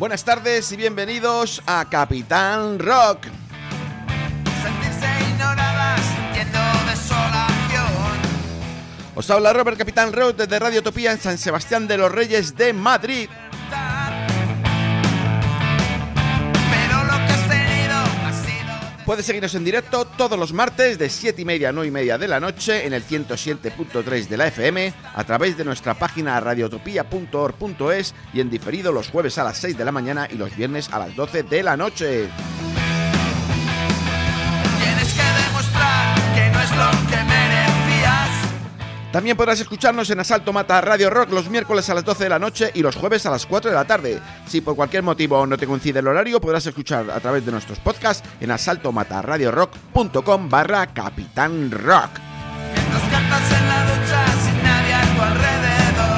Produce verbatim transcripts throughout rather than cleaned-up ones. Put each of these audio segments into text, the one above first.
Buenas tardes y bienvenidos a Capitán Rock. Sentirse ignorada, sintiendo desolación. Os habla Robert Capitán Rock desde Radio Utopía en San Sebastián de los Reyes de Madrid. Pero lo que has tenido ha sido... Puedes seguirnos en directo todos los martes de siete y media a nueve y media de la noche en el ciento siete punto tres de la F M, a través de nuestra página radiotopía punto org punto es y en diferido los jueves a las seis de la mañana y los viernes a las doce de la noche. Tienes que demostrar que no es lo que merecías. También podrás escucharnos en Asalto Mata Radio Rock los miércoles a las doce de la noche y los jueves a las cuatro de la tarde. Si por cualquier motivo no te coincide el horario, podrás escuchar a través de nuestros podcasts en asaltomataradiorock punto com barra Capitán Rock. Mientras cantas en la ducha sin nadie a tu alrededor.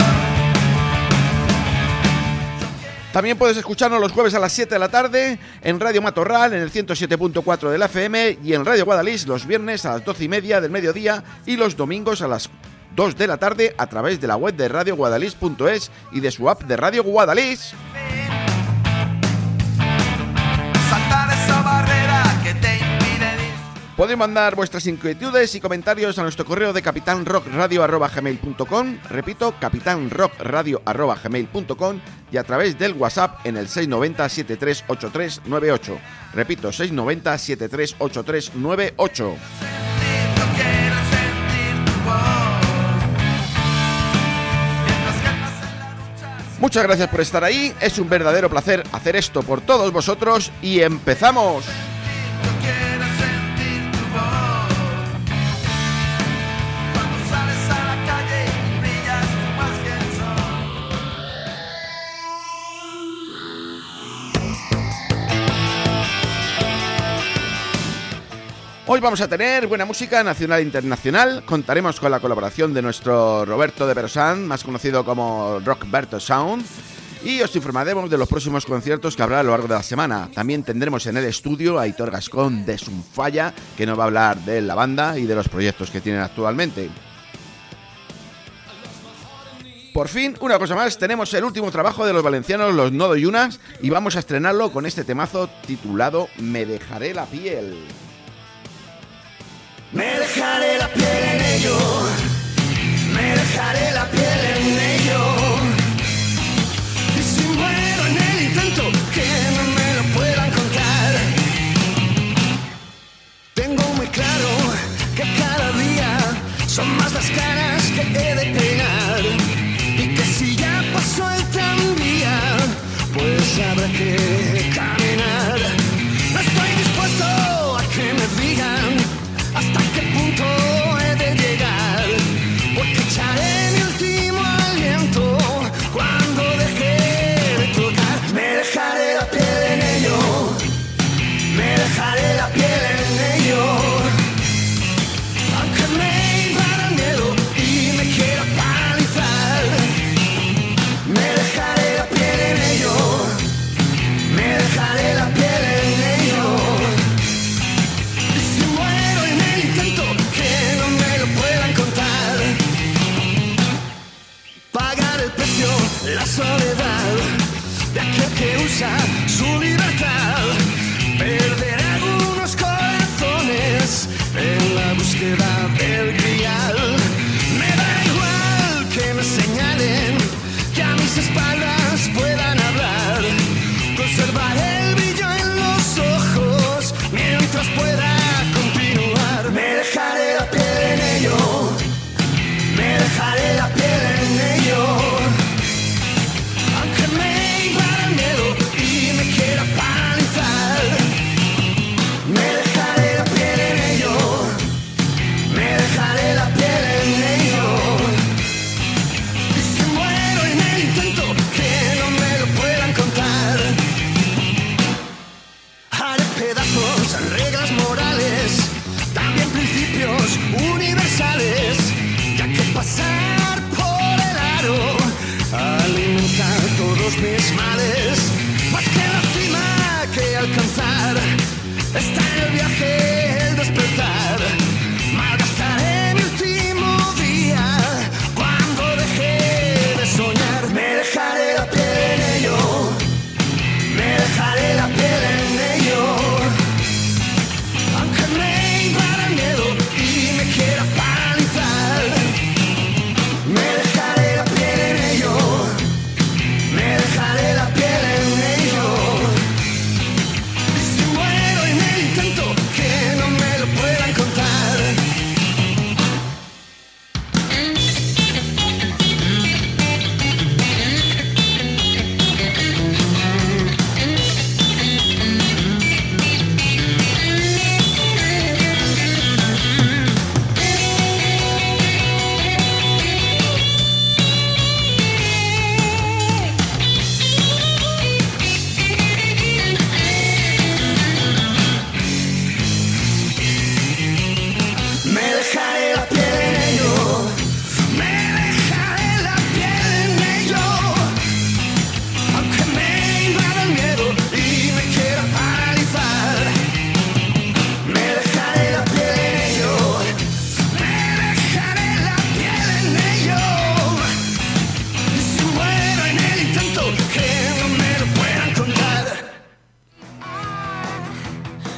También puedes escucharnos los jueves a las siete de la tarde en Radio Matorral en el ciento siete punto cuatro de la F M y en Radio Guadalís los viernes a las doce y media del mediodía y los domingos a las dos de la tarde a través de la web de radio guadalís punto es y de su app de Radio Guadalís. Saltar esa barrera que te impide dis- Podéis mandar vuestras inquietudes y comentarios a nuestro correo de capitanrockradio arroba gmail punto com, repito, capitanrockradio arroba gmail punto com y a través del WhatsApp en el seis nueve cero siete tres ocho tres nueve ocho. Repito, seis nueve cero siete tres ocho tres nueve ocho. Yo quiero sentir tu voz. Mientras cantas en la ducha sin... Muchas gracias por estar ahí, es un verdadero placer hacer esto por todos vosotros y empezamos. Yo quiero sentir tu voz. Cuando sales a la calle y brillas más que el sol. Hoy vamos a tener buena música nacional e internacional. Contaremos con la colaboración de nuestro Roberto de Perosan, más conocido como Rockberto Sound, y os informaremos de los próximos conciertos que habrá a lo largo de la semana. También tendremos en el estudio a Aitor Gascón de Sunfalla, que nos va a hablar de la banda y de los proyectos que tienen actualmente. Por fin, una cosa más, tenemos el último trabajo de los valencianos Los Nodo Yunas y vamos a estrenarlo con este temazo titulado Me dejaré la piel. Me dejaré la piel en ello, me dejaré la piel en ello. Y si muero en el intento, que no me lo puedan contar. Tengo muy claro que cada día son más las caras que he de pegar. Y que si ya pasó el tranvía, pues habrá que caminar. No estoy dispuesto a que me digan hasta qué punto he de llegar, porque echaré mi último aliento cuando deje de tocar. Me dejaré la piel en ello, me dejaré la piel en ello, aunque me invada el miedo y me quiera paralizar. Me dejaré la piel en ello, me dejaré la piel en ello. La soledad de aquel que usa su libertad, perder algunos corazones en la búsqueda del grial. Me da igual que me señalen, que a mis espaldas puedan hablar. Conservaré el brillo en los ojos mientras pueda continuar. Me dejaré la piel en ello, me dejaré la piel en ello. Universales, ya que pasar por el aro alimenta todos mis males. Más que la cima que alcanzar, está en el viaje el despertar. Malgastaré mi último día cuando deje de soñar. Me dejaré la piel en ello,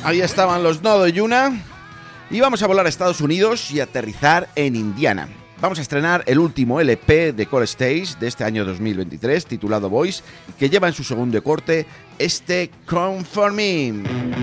Ahí estaban los Nodo Yuna. Y vamos a volar a Estados Unidos y aterrizar en Indiana. Vamos a estrenar el último L P de Core Stage de este año dos mil veintitrés, titulado Voice, que lleva en su segundo corte este Come For Me.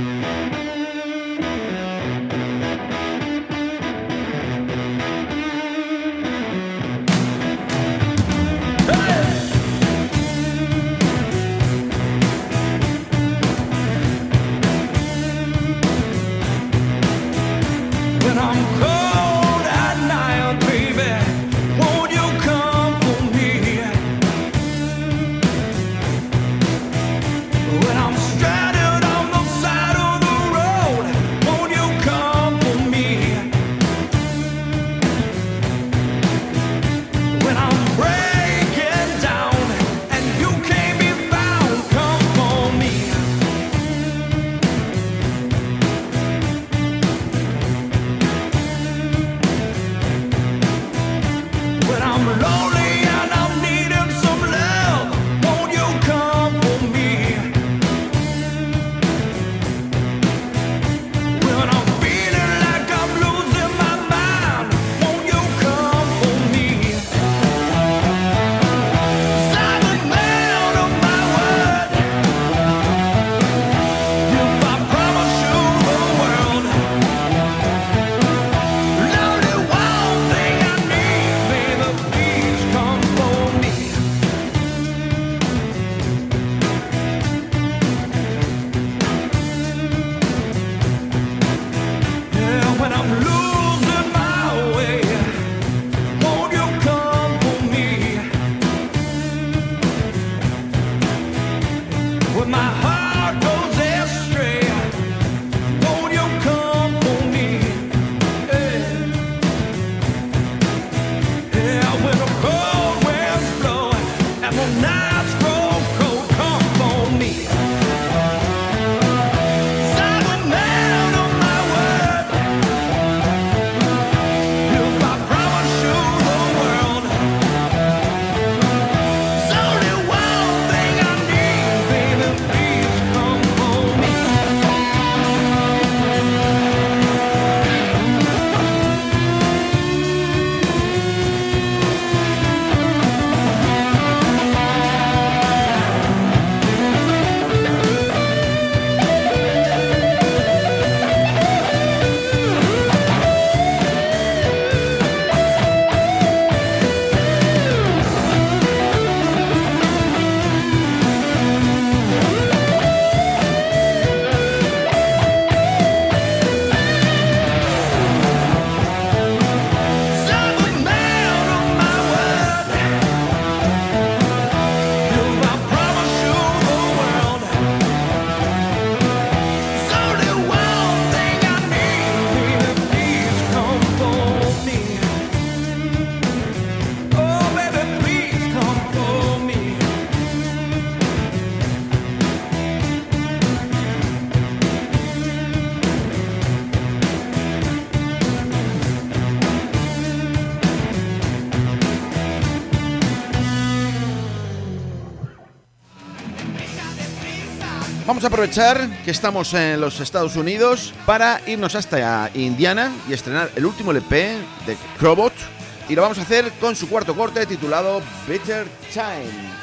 Vamos a aprovechar que estamos en los Estados Unidos para irnos hasta Indiana y estrenar el último L P de Crobot, y lo vamos a hacer con su cuarto corte titulado Better Time.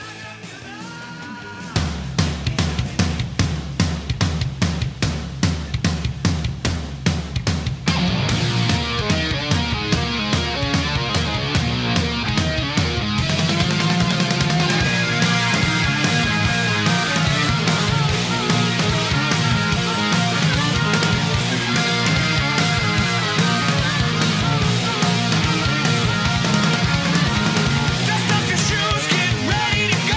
Dust off your shoes, get ready to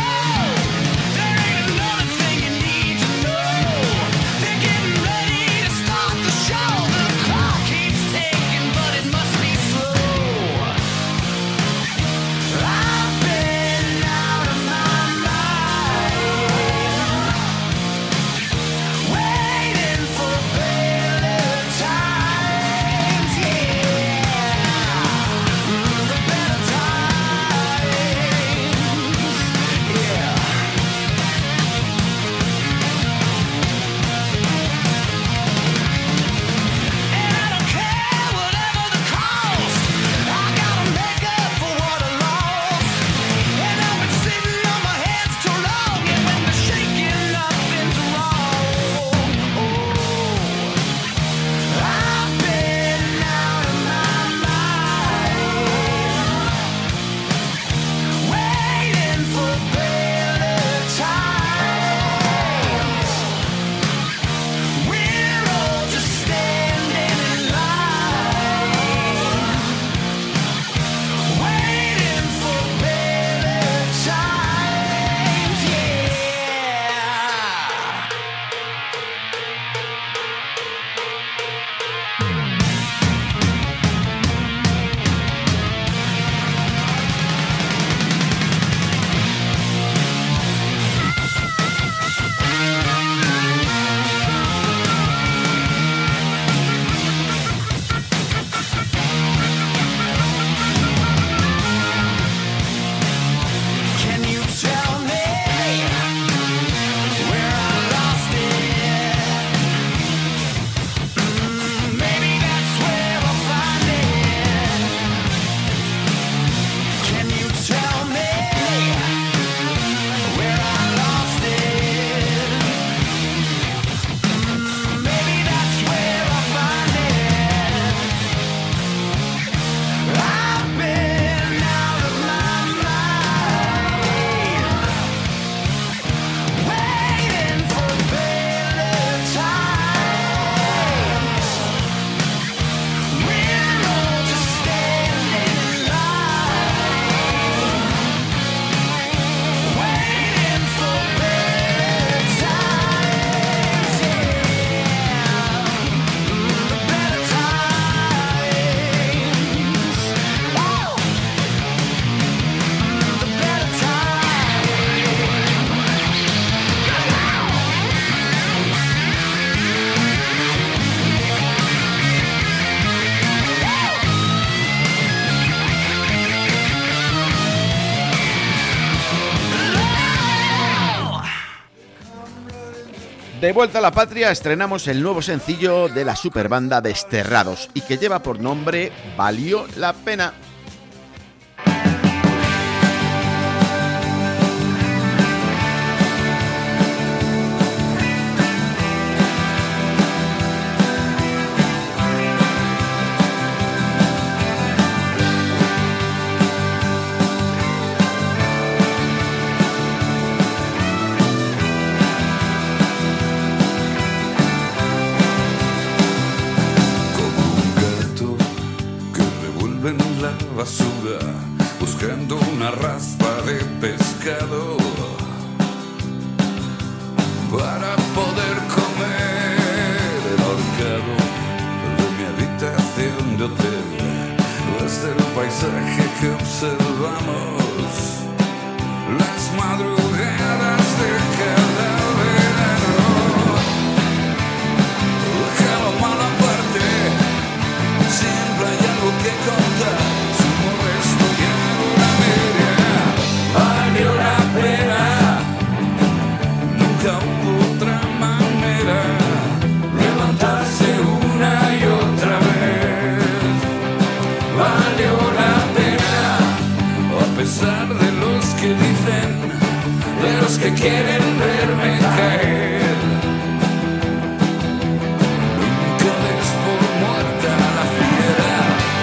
De vuelta a la patria estrenamos el nuevo sencillo de la superbanda Desterrados y que lleva por nombre Valió la Pena. Basura, buscando una raspa de pescado para poder comer el horcado de mi habitación de hotel. Desde el paisaje que observamos, las madrugadas de cada verano, déjalo mal aparte, siempre hay algo que contar. Valió la pena, nunca hubo otra manera, levantarse una y otra vez. Valió la pena, a pesar de los que dicen, de los que quieren verme caer. Nunca des por muerta la fiera.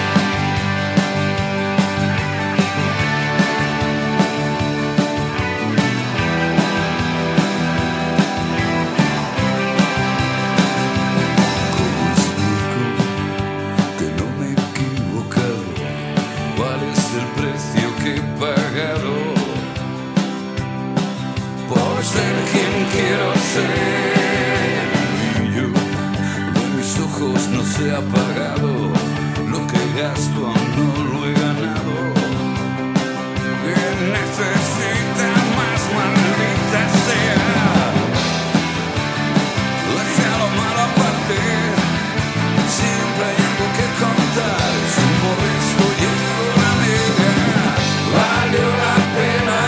Ser quien quiero ser, y yo de mis ojos no se ha apagado, lo que gasto aún no lo he ganado. Que necesita más, maldita sea. Déjalo mal aparte, siempre hay algo que contar. Sumo resto llevo la negra, valió la pena.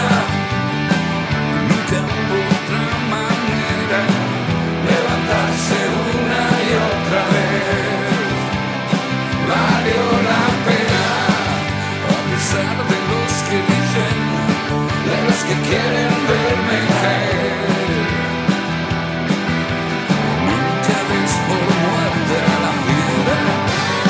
Levantarse una y otra vez, valió la pena, a pesar de los que dicen, de los que quieren verme caer. Nunca des por muerta la fiera.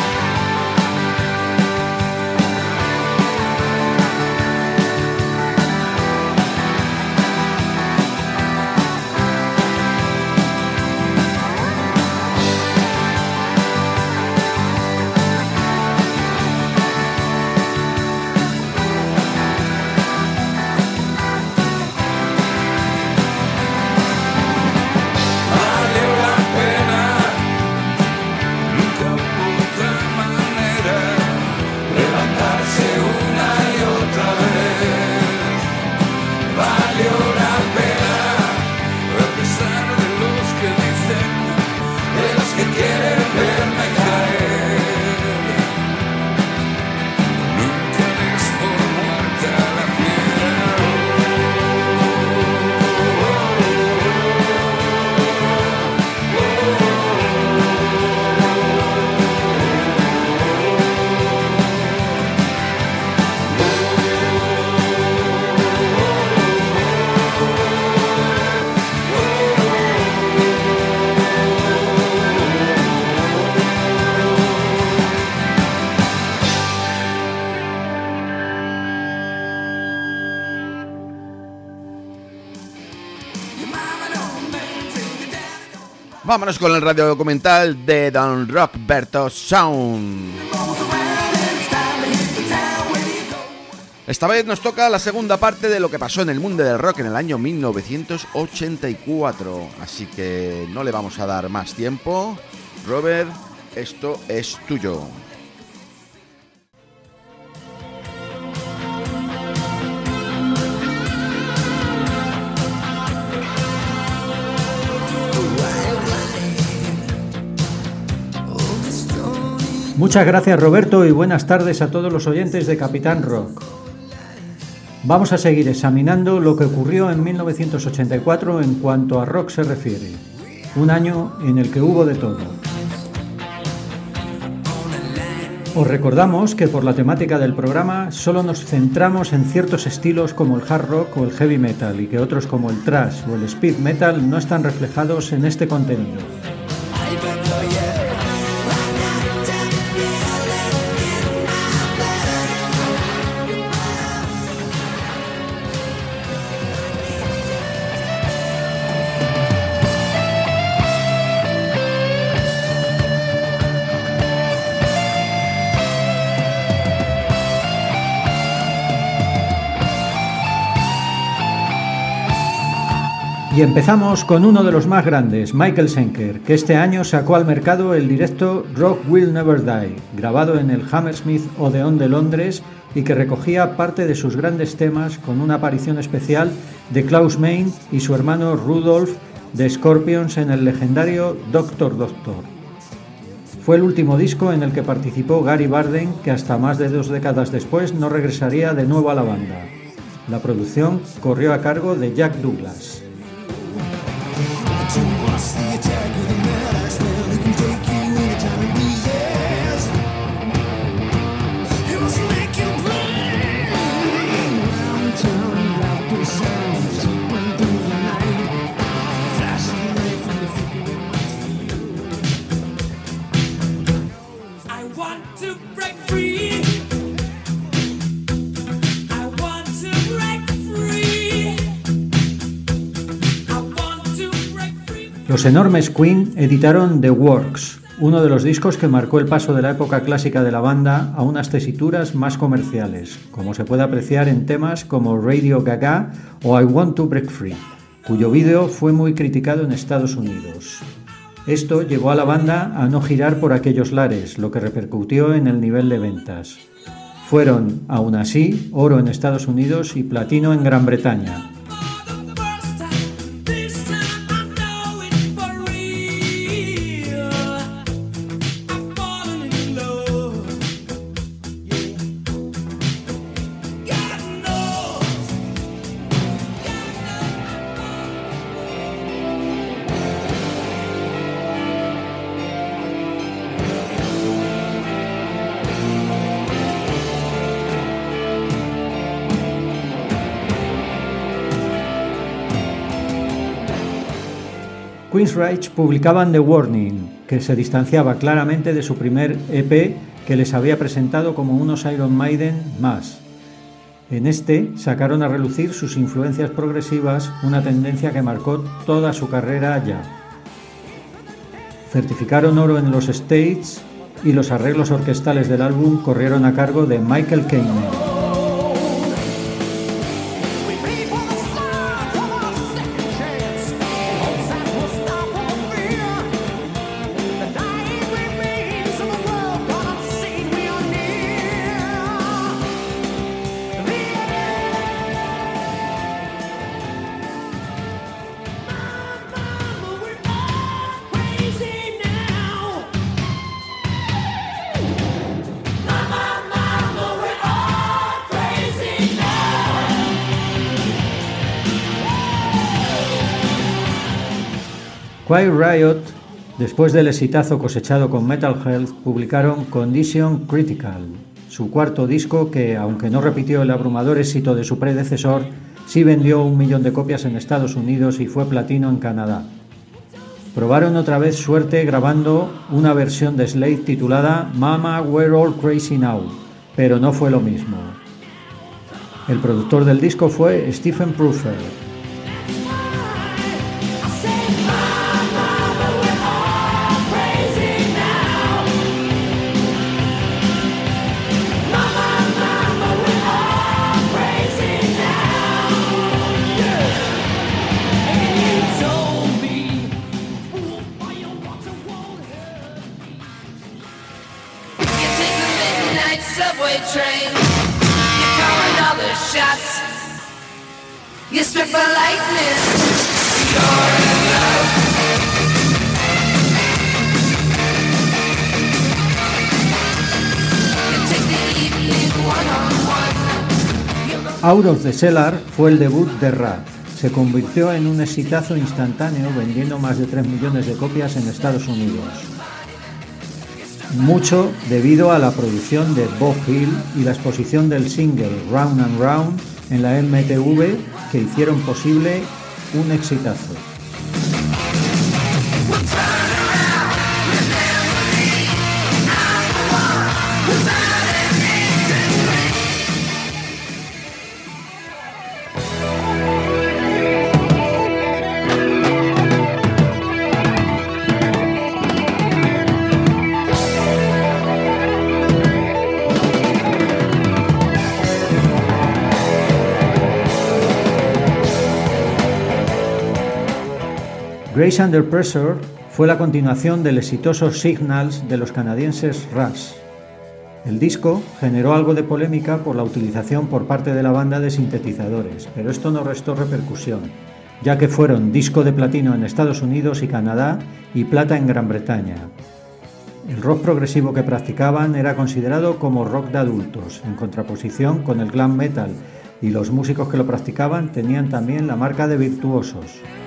Vámonos con el radio documental de Don Rockberto Sound. Esta vez nos toca la segunda parte de lo que pasó en el mundo del rock en el año mil novecientos ochenta y cuatro. Así que no le vamos a dar más tiempo. Robert, esto es tuyo. Muchas gracias, Roberto, y buenas tardes a todos los oyentes de Capitán Rock. Vamos a seguir examinando lo que ocurrió en mil novecientos ochenta y cuatro en cuanto a rock se refiere. un año en el que hubo de todo. Os recordamos que por la temática del programa solo nos centramos en ciertos estilos como el hard rock o el heavy metal y que otros como el thrash o el speed metal no están reflejados en este contenido. Y empezamos con uno de los más grandes, Michael Schenker, que este año sacó al mercado el directo Rock Will Never Die, grabado en el Hammersmith Odeon de Londres y que recogía parte de sus grandes temas con una aparición especial de Klaus Meine y su hermano Rudolf de Scorpions en el legendario Doctor Doctor. Fue el último disco en el que participó Gary Barden, que hasta más de dos décadas después no regresaría de nuevo a la banda. La producción corrió a cargo de Jack Douglas. Los enormes Queen editaron The Works, uno de los discos que marcó el paso de la época clásica de la banda a unas tesituras más comerciales, como se puede apreciar en temas como Radio Gaga o I Want to Break Free, cuyo vídeo fue muy criticado en Estados Unidos. Esto llevó a la banda a no girar por aquellos lares, lo que repercutió en el nivel de ventas. Fueron, aún así, oro en Estados Unidos y platino en Gran Bretaña. Queensrÿche publicaban The Warning, que se distanciaba claramente de su primer E P que les había presentado como unos Iron Maiden más. En este sacaron a relucir sus influencias progresivas, una tendencia que marcó toda su carrera ya. Certificaron oro en los States y los arreglos orquestales del álbum corrieron a cargo de Michael Kamen. Quiet Riot, después del exitazo cosechado con Metal Health, publicaron Condition Critical, su cuarto disco que, aunque no repitió el abrumador éxito de su predecesor, sí vendió un millón de copias en Estados Unidos y fue platino en Canadá. Probaron otra vez suerte grabando una versión de Slade titulada Mama We're All Crazy Now, pero no fue lo mismo. El productor del disco fue Stephen Pruffer. Subway train, you're calling all the shots. You strip for lightning, you're in love. You take the evening one on one. Out of the Cellar fue el debut de Ratt. se convirtió en un exitazo instantáneo, vendiendo más de tres millones de copias en Estados Unidos. Mucho debido a la producción de Bob Hill y la exposición del single Round and Round en la M T V que hicieron posible un exitazo. Grace Under Pressure fue la continuación del exitoso Signals de los canadienses Rush. El disco generó algo de polémica por la utilización por parte de la banda de sintetizadores, pero esto no restó repercusión, ya que fueron disco de platino en Estados Unidos y Canadá y plata en Gran Bretaña. El rock progresivo que practicaban era considerado como rock de adultos, en contraposición con el glam metal, y los músicos que lo practicaban tenían también la marca de virtuosos.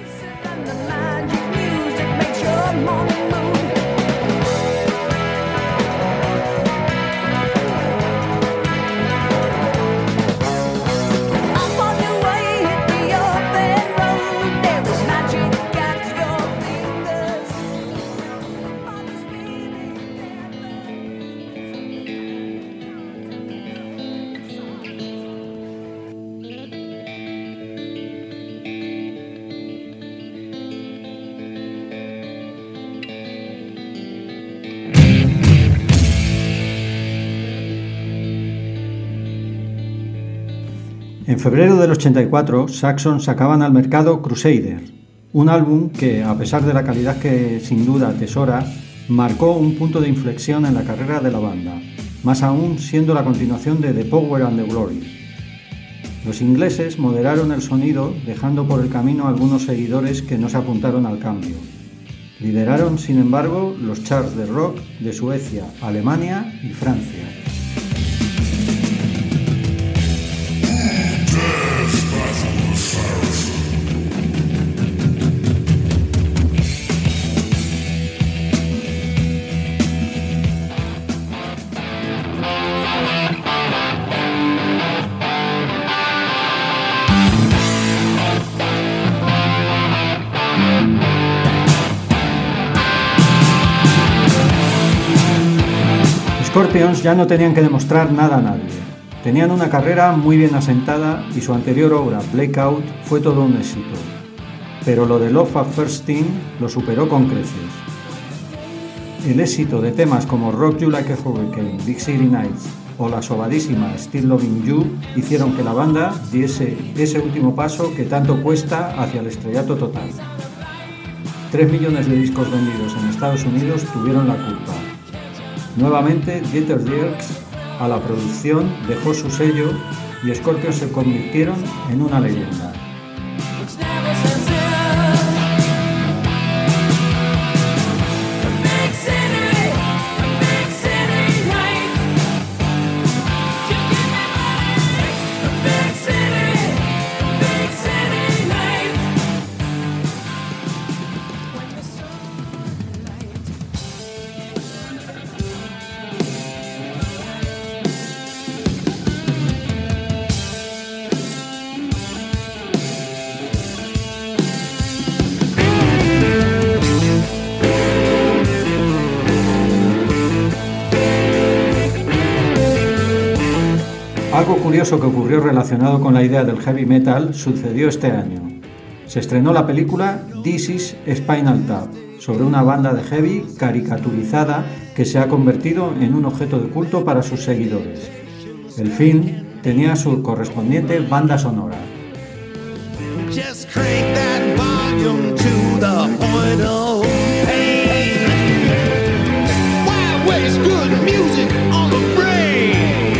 En febrero del ochenta y cuatro, Saxon sacaban al mercado Crusader, un álbum que, a pesar de la calidad que sin duda atesora, marcó un punto de inflexión en la carrera de la banda, más aún siendo la continuación de The Power and the Glory. Los ingleses moderaron el sonido, dejando por el camino a algunos seguidores que no se apuntaron al cambio. Lideraron, sin embargo, los charts de rock de Suecia, Alemania y Francia. Scorpions ya no tenían que demostrar nada a nadie. Tenían una carrera muy bien asentada y su anterior obra, Blackout, fue todo un éxito. Pero lo de Love at First Sting lo superó con creces. El éxito de temas como Rock You Like a Hurricane, Big City Nights o la sobadísima Still Loving You hicieron que la banda diese ese último paso que tanto cuesta hacia el estrellato total. Tres millones de discos vendidos en Estados Unidos tuvieron la culpa. Nuevamente, Dieter Dierks a la producción dejó su sello y Scorpions se convirtieron en una leyenda. Algo curioso que ocurrió relacionado con la idea del heavy metal sucedió este año. Se estrenó la película This is Spinal Tap, sobre una banda de heavy caricaturizada que se ha convertido en un objeto de culto para sus seguidores. El film tenía su correspondiente banda sonora. Just crank that volume to the point of pain. Why waste good music on the brain?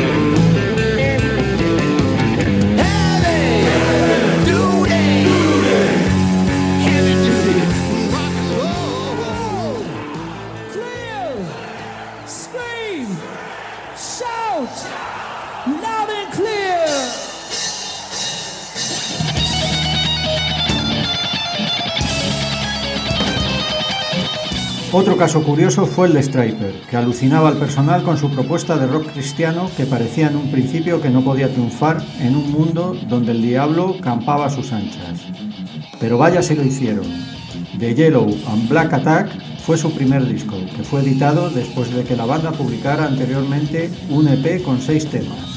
Heavy duty, heavy duty, rock and roll. Clear, scream, shout, loud and clear. Otro caso curioso fue el de Stryper, que alucinaba al personal con su propuesta de rock cristiano que parecía en un principio que no podía triunfar en un mundo donde el diablo campaba a sus anchas. Pero vaya si lo hicieron. The Yellow and Black Attack fue su primer disco, que fue editado después de que la banda publicara anteriormente un E P con seis temas.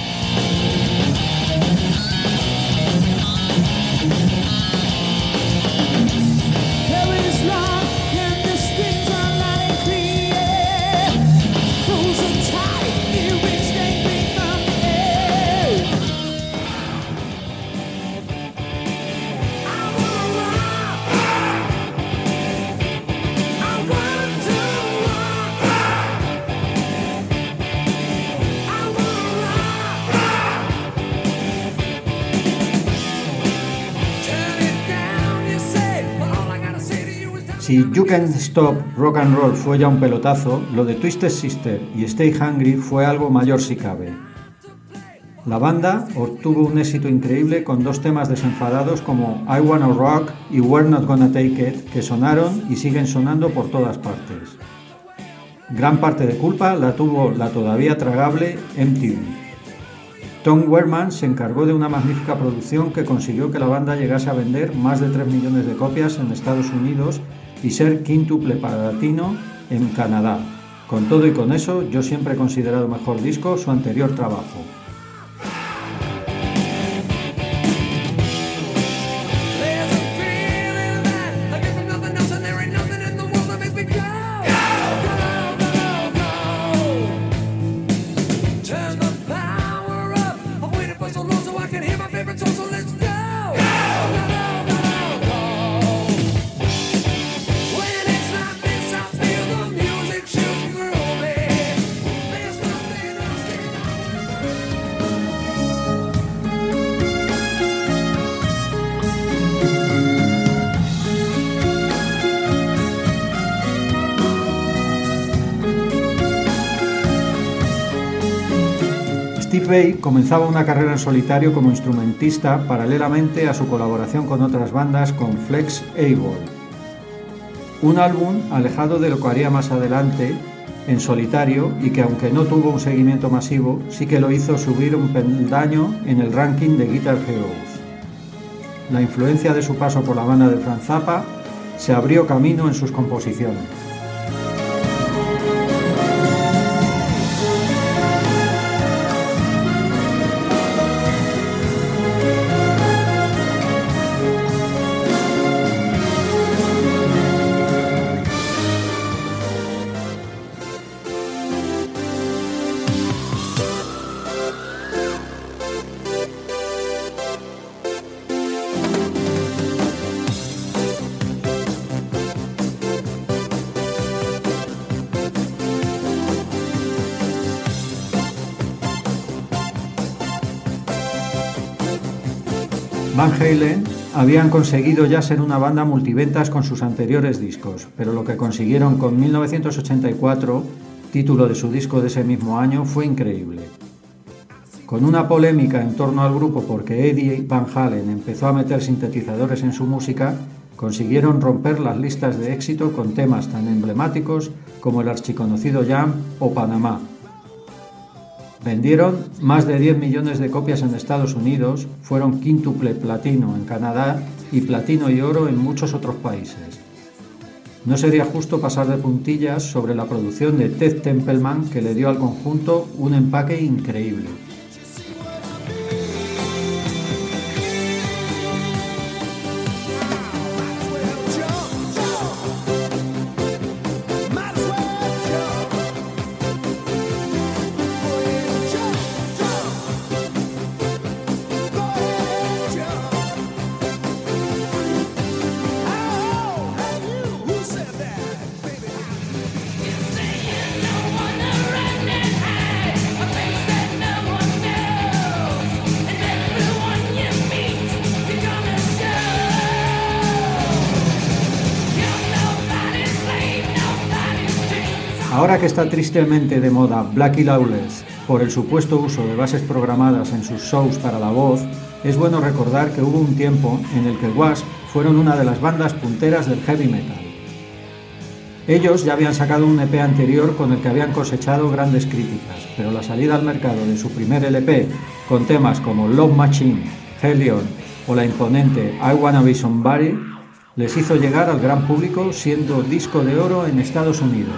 Si You Can't Stop Rock and Roll fue ya un pelotazo, lo de Twisted Sister y Stay Hungry fue algo mayor si cabe. La banda obtuvo un éxito increíble con dos temas desenfadados como I Wanna Rock y We're Not Gonna Take It, que sonaron y siguen sonando por todas partes. Gran parte de culpa la tuvo la todavía tragable M T V. Tom Werman se encargó de una magnífica producción que consiguió que la banda llegase a vender más de tres millones de copias en Estados Unidos y ser quíntuple platino en Canadá. Con todo y con eso, yo siempre he considerado mejor disco su anterior trabajo. Steve Vai comenzaba una carrera en solitario como instrumentista paralelamente a su colaboración con otras bandas con Flex Able. Un álbum alejado de lo que haría más adelante en solitario y que aunque no tuvo un seguimiento masivo, sí que lo hizo subir un peldaño en el ranking de Guitar Heroes. La influencia de su paso por la banda de Frank Zappa se abrió camino en sus composiciones. Van Halen habían conseguido ya ser una banda multiventas con sus anteriores discos, pero lo que consiguieron con mil novecientos ochenta y cuatro, título de su disco de ese mismo año, fue increíble. Con una polémica en torno al grupo porque Eddie Van Halen empezó a meter sintetizadores en su música, consiguieron romper las listas de éxito con temas tan emblemáticos como el archiconocido Jam o Panamá. Vendieron más de diez millones de copias en Estados Unidos, fueron quíntuple platino en Canadá y platino y oro en muchos otros países. No sería justo pasar de puntillas sobre la producción de Ted Templeman, que le dio al conjunto un empaque increíble. Ahora que está tristemente de moda Blackie Lawless por el supuesto uso de bases programadas en sus shows para la voz, es bueno recordar que hubo un tiempo en el que Wasp fueron una de las bandas punteras del heavy metal. Ellos ya habían sacado un E P anterior con el que habían cosechado grandes críticas, pero la salida al mercado de su primer L P, con temas como Love Machine, Hellion o la imponente I Wanna Be Somebody, les hizo llegar al gran público siendo disco de oro en Estados Unidos.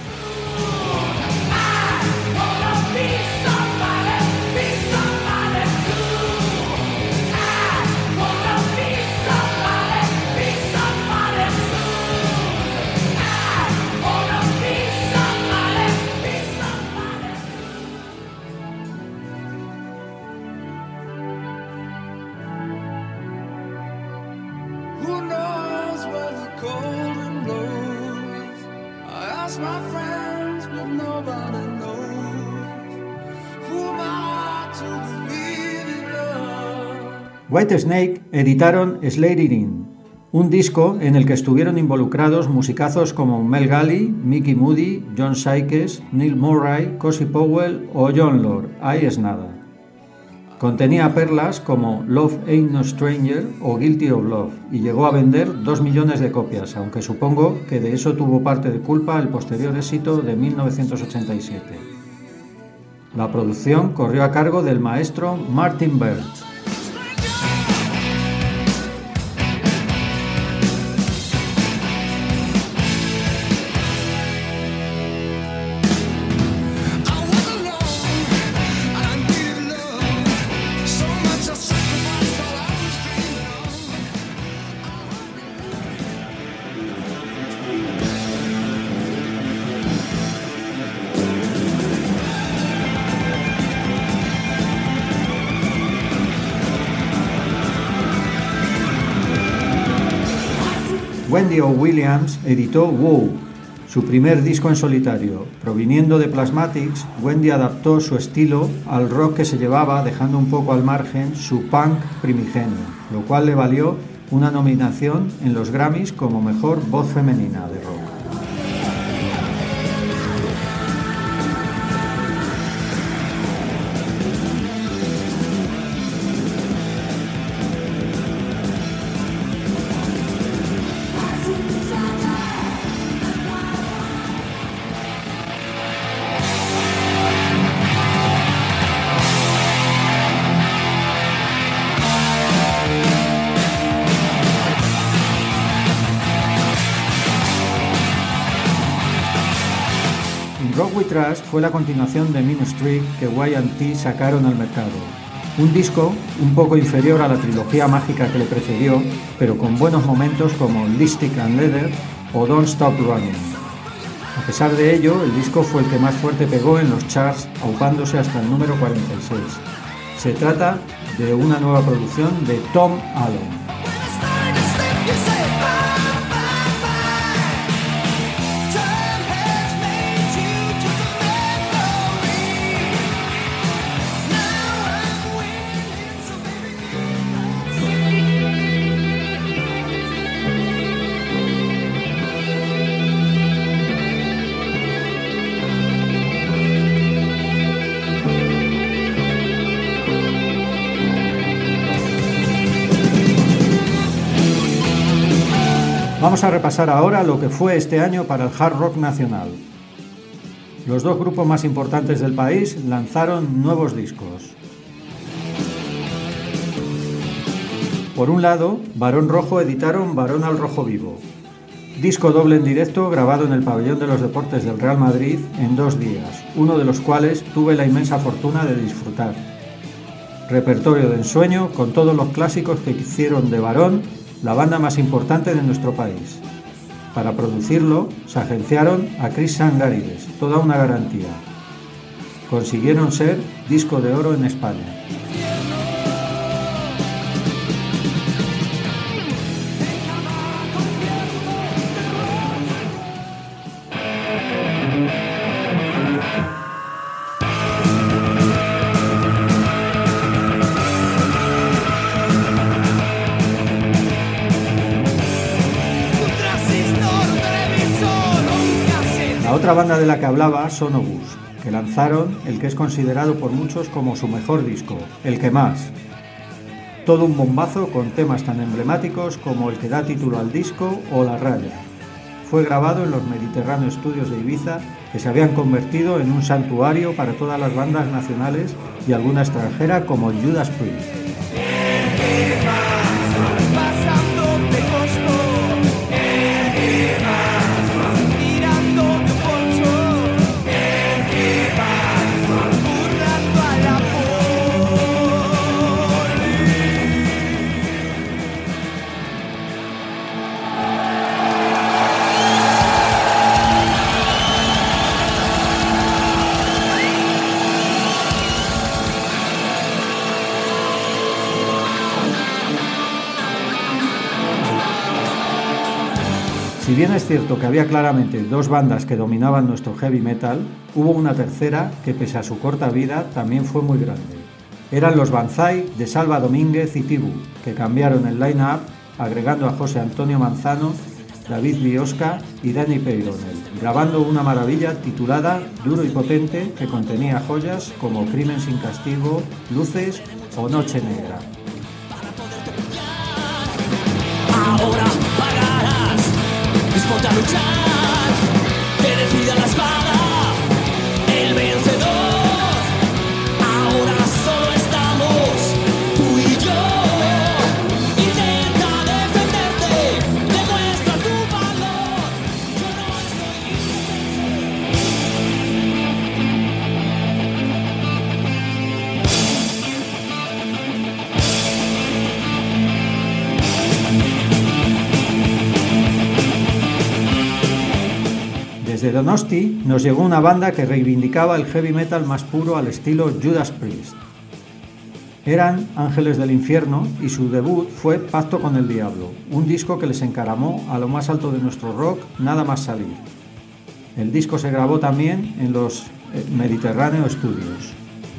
Whitesnake editaron Slade It In, un disco en el que estuvieron involucrados musicazos como Mel Galley, Mickey Moody, John Sykes, Neil Murray, Cozy Powell o Jon Lord. Ahí es nada. Contenía perlas como Love Ain't No Stranger o Guilty of Love y llegó a vender dos millones de copias, aunque supongo que de eso tuvo parte de culpa el posterior éxito de mil novecientos ochenta y siete. La producción corrió a cargo del maestro Martin Birch. Wendy O. Williams editó Wow, su primer disco en solitario. Proviniendo de Plasmatics, Wendy adaptó su estilo al rock que se llevaba, dejando un poco al margen su punk primigenio, lo cual le valió una nominación en los Grammys como mejor voz femenina de rock. Rock We Trust fue la continuación de Mean Street que Y and T sacaron al mercado. Un disco un poco inferior a la trilogía mágica que le precedió, pero con buenos momentos como Lipstick and Leather o Don't Stop Running. A pesar de ello, el disco fue el que más fuerte pegó en los charts, aupándose hasta el número cuarenta y seis. Se trata de una nueva producción de Tom Allen. Vamos a repasar ahora lo que fue este año para el hard rock nacional. Los dos grupos más importantes del país lanzaron nuevos discos. Por un lado, Barón Rojo editaron Barón al Rojo Vivo, disco doble en directo grabado en el Pabellón de los Deportes del Real Madrid en dos días, uno de los cuales tuve la inmensa fortuna de disfrutar. Repertorio de ensueño con todos los clásicos que hicieron de Barón la banda más importante de nuestro país. Para producirlo, se agenciaron a Chris Sangarides, toda una garantía. Consiguieron ser disco de oro en España. La otra banda de la que hablaba son Obús, que lanzaron el que es considerado por muchos como su mejor disco, El que más. Todo un bombazo con temas tan emblemáticos como el que da título al disco o La Raya. fue grabado en los Mediterráneo Studios de Ibiza, que se habían convertido en un santuario para todas las bandas nacionales y alguna extranjera como Judas Priest. Si bien es cierto que había claramente dos bandas que dominaban nuestro heavy metal, hubo una tercera que, pese a su corta vida, también fue muy grande. Eran los Banzai de Salva Domínguez y Tibu, que cambiaron el line-up agregando a José Antonio Manzano, David Biosca y Danny Peyronel, grabando una maravilla titulada Duro y Potente, que contenía joyas como Crimen sin Castigo, Luces o Noche Negra. Ahora pagarás, dispuesta a luchar, que decida la espada, el vencedor. Ahora solo estamos tú y yo. Intenta defenderte, demuestra tu valor. Yo no Desde Donosti nos llegó una banda que reivindicaba el heavy metal más puro al estilo Judas Priest. Eran Ángeles del Infierno y su debut fue Pacto con el Diablo, un disco que les encaramó a lo más alto de nuestro rock nada más salir. El disco se grabó también en los Mediterráneo Studios.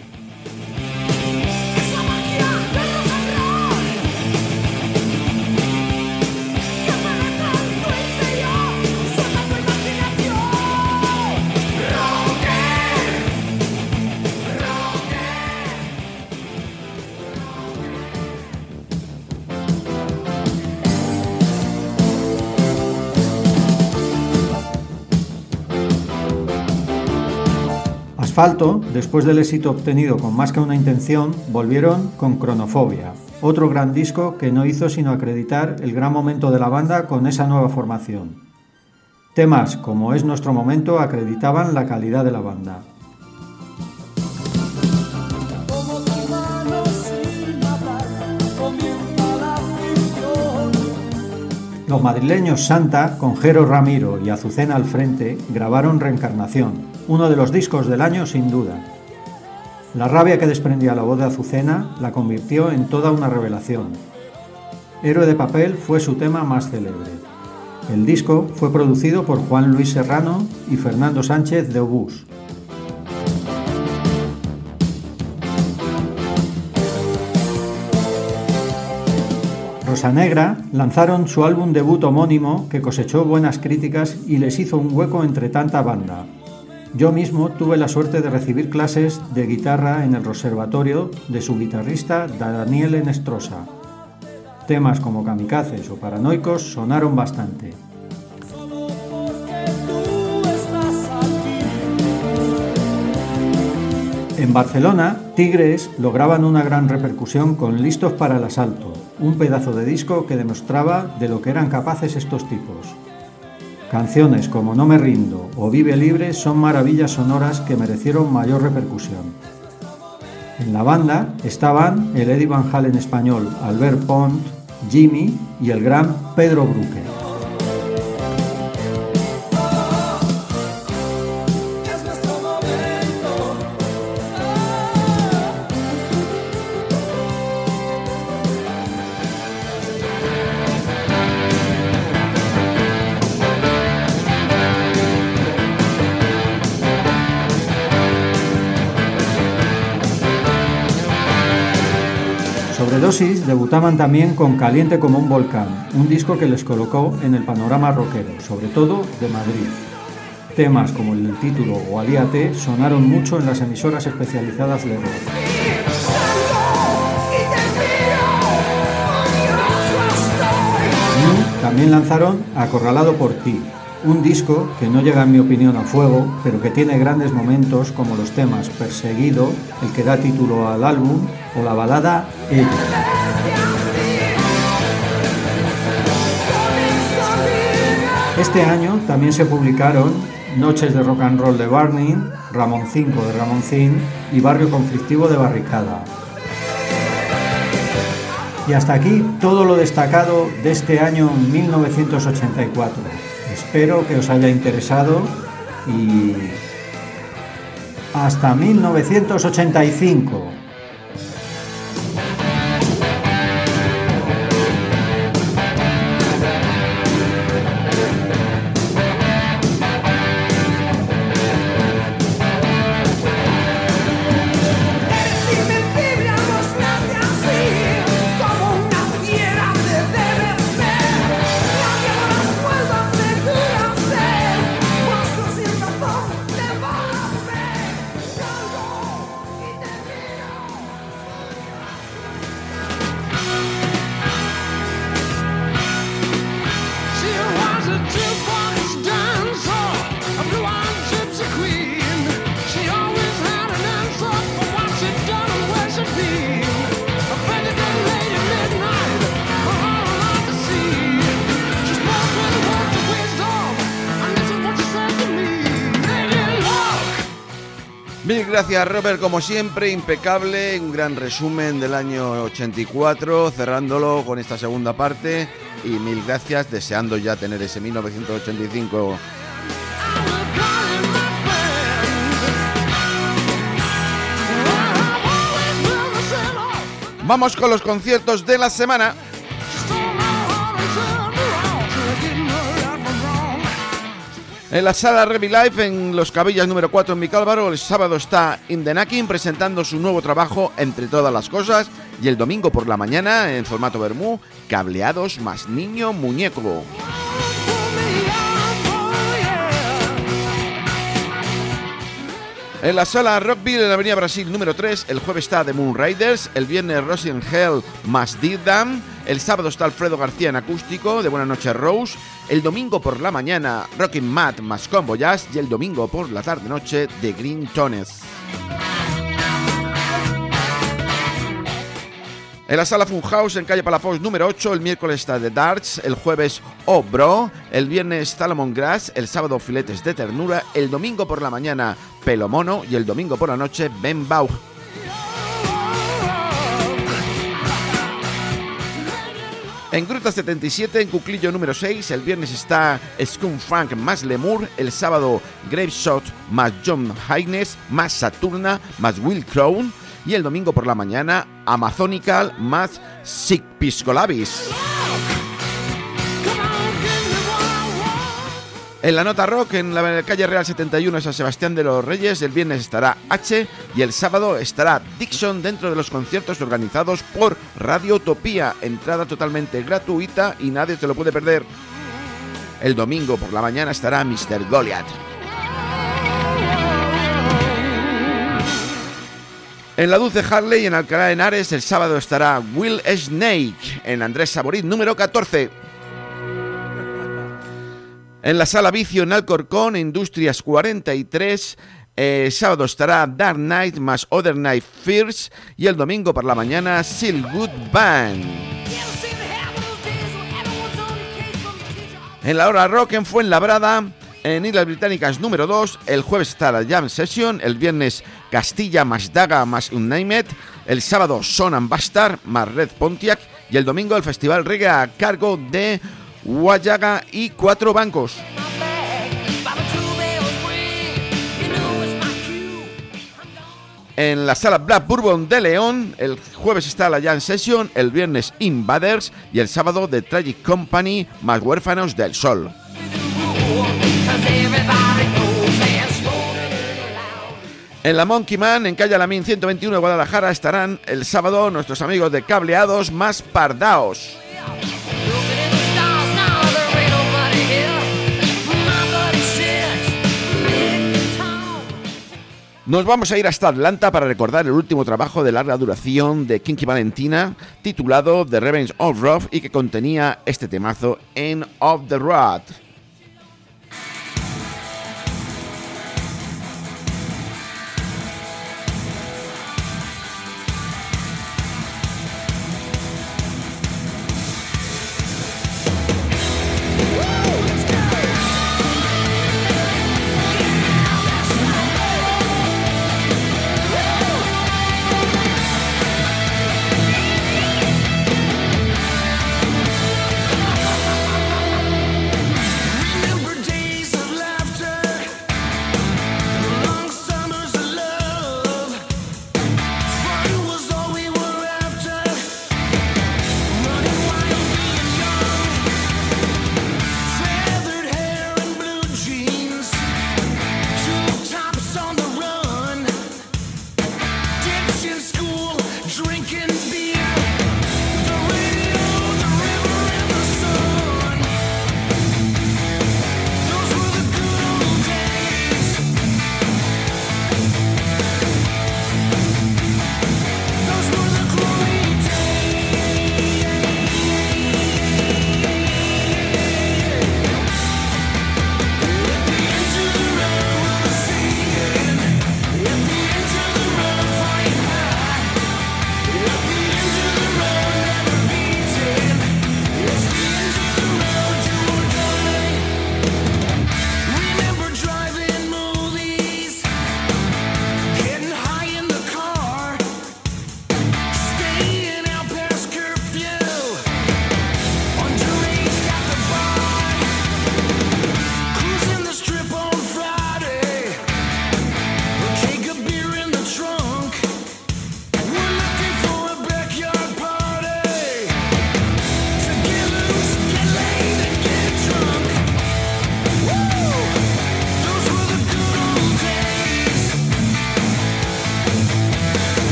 Asfalto, después del éxito obtenido con Más que una intención, volvieron con Cronofobia, otro gran disco que no hizo sino acreditar el gran momento de la banda con esa nueva formación. Temas como Es nuestro momento acreditaban la calidad de la banda. Los madrileños Santa, con Jero Ramiro y Azucena al frente, grabaron Reencarnación, uno de los discos del año sin duda. La rabia que desprendía la voz de Azucena la convirtió en toda una revelación. Héroe de papel fue su tema más célebre. El disco fue producido por Juan Luis Serrano y Fernando Sánchez de Obús. Rosa Negra lanzaron su álbum debut homónimo que cosechó buenas críticas y les hizo un hueco entre tanta banda. Yo mismo tuve la suerte de recibir clases de guitarra en el Roservatorio de su guitarrista Daniel Enestrosa. Temas como Kamikazes o Paranoicos sonaron bastante. En Barcelona, Tigres lograban una gran repercusión con Listos para el Asalto, un pedazo de disco que demostraba de lo que eran capaces estos tipos. Canciones como No me rindo o Vive libre son maravillas sonoras que merecieron mayor repercusión. En la banda estaban el Eddie Van Halen español Albert Pont, Jimmy y el gran Pedro Bruque. Sobredosis debutaban también con Caliente como un volcán, un disco que les colocó en el panorama rockero, sobre todo de Madrid. Temas como el del título o Alíate sonaron mucho en las emisoras especializadas de rock. Y también lanzaron Acorralado por ti, Un disco que no llega en mi opinión a fuego, pero que tiene grandes momentos como los temas Perseguido, el que da título al álbum, o la balada Ella. Este año también se publicaron Noches de Rock and Roll de Burning, Ramoncinco de Ramoncín y Barrio Conflictivo de Barricada. Y hasta aquí todo lo destacado de este año mil novecientos ochenta y cuatro. Espero que os haya interesado y hasta mil novecientos ochenta y cinco. Mil gracias, Robert, como siempre, impecable, un gran resumen del año ochenta y cuatro, cerrándolo con esta segunda parte, y mil gracias, deseando ya tener ese mil novecientos ochenta y cinco. Vamos con los conciertos de la semana. En la sala Revi Live, en Los Cabillas número cuatro en Vicálvaro, el sábado está In The Knacking presentando su nuevo trabajo Entre Todas las Cosas, y el domingo por la mañana, en formato Bermú, Cableados más Niño Muñeco. En la sala Rockville, en la avenida Brasil número tres, el jueves está The Moon Riders, el viernes Rosin Hell más Dirdam, el sábado está Alfredo García en acústico de Buenas noches Rose, el domingo por la mañana Rockin' Matt más Combo Jazz y el domingo por la tarde-noche The Green Tones. En la sala Funhouse, en calle Palafox número ocho, el miércoles está The Darts, el jueves Oh Bro, el viernes Salomon Grass, el sábado Filetes de Ternura, el domingo por la mañana Pelo Mono y el domingo por la noche Ben Bauch. En Gruta setenta y siete, en Cuclillo número seis, el viernes está Scum Frank más Lemur, el sábado Graveshot más John Haines más Saturna más Will Crown y el domingo por la mañana Amazonical más Sic Piscolabis. En la Nota Rock, en la calle Real setenta y uno de San Sebastián de los Reyes, el viernes estará H y el sábado estará Dixon dentro de los conciertos organizados por Radio Utopía. Entrada totalmente gratuita y nadie se lo puede perder. El domingo por la mañana estará mister Goliath. En la Dulce Harley, en Alcalá de Henares, el sábado estará Will Snake en Andrés Saborit número catorce. En la Sala Vicio, en Alcorcón, Industrias cuarenta y tres, eh, sábado estará Dark Knight más Other Night Fears y el domingo por la mañana Seal Good Band. En la Hora Rock, en Fuenlabrada, en Islas Británicas número dos, el jueves está la Jam Session, el viernes Castilla más Daga más Unnamed, el sábado Son and Bastard más Red Pontiac y el domingo el Festival Reggae a cargo de Guayaga y Cuatro Bancos. En la sala Black Bourbon de León, el jueves está la Jam Session, el viernes Invaders y el sábado The Tragic Company más Huérfanos del Sol. En la Monkey Man, en calle Alamín ciento veintiuno de Guadalajara, estarán el sábado nuestros amigos de Cableados más Pardaos. Nos vamos a ir hasta Atlanta para recordar el último trabajo de larga duración de Kinky Valentina, titulado The Revenge of Rough, y que contenía este temazo, End of the Road.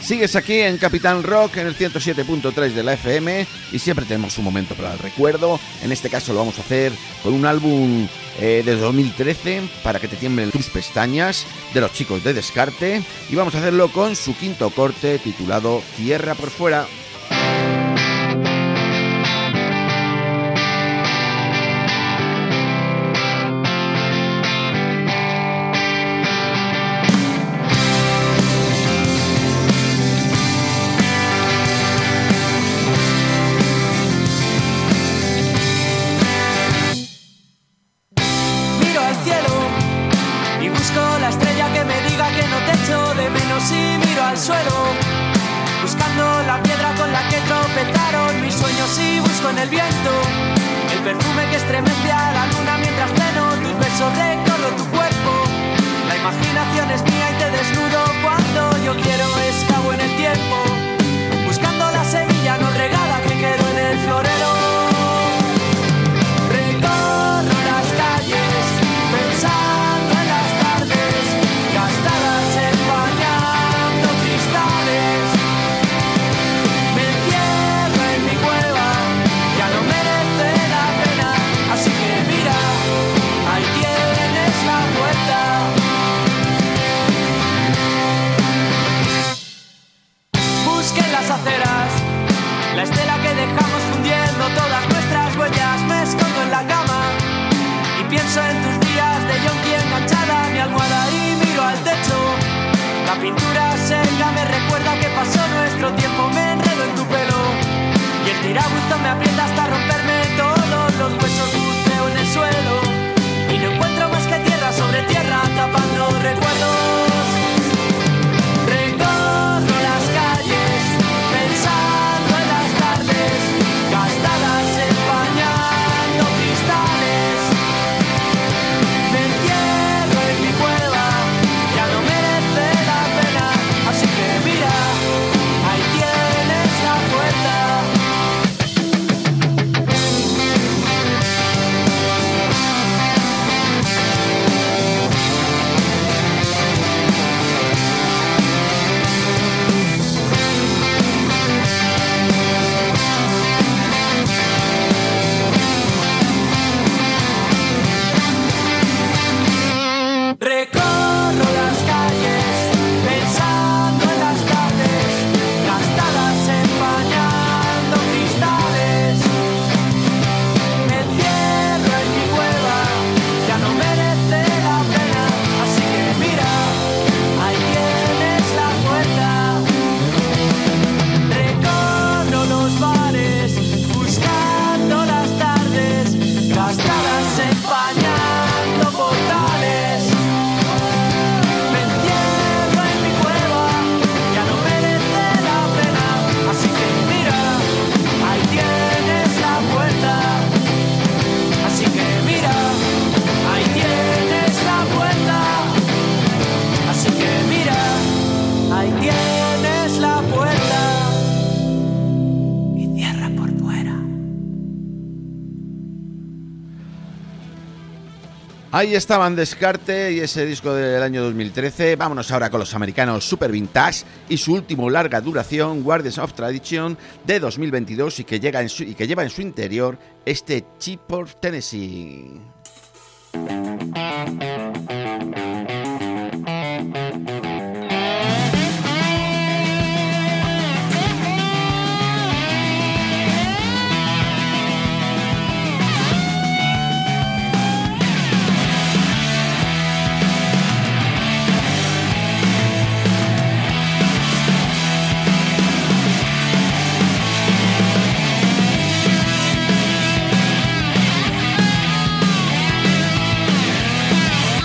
Sigues aquí en Capitán Rock en el ciento siete punto tres de la F M y siempre tenemos un momento para el recuerdo. En este caso lo vamos a hacer con un álbum eh, de dos mil trece, Para que te tiemblen tus pestañas, de los chicos de Descarte, y vamos a hacerlo con su quinto corte titulado Tierra por fuera. Ahí estaban Descarte y ese disco del año dos mil trece. Vámonos ahora con los americanos Super Vintage y su último larga duración, Guardians of Tradition, de dos mil veintidós, y que, llega en su, y que lleva en su interior este Chipper, Tennessee. We'll be right back.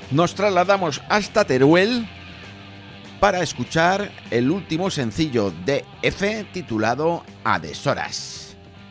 Nos trasladamos hasta Teruel para escuchar el último sencillo de F titulado A deshoras.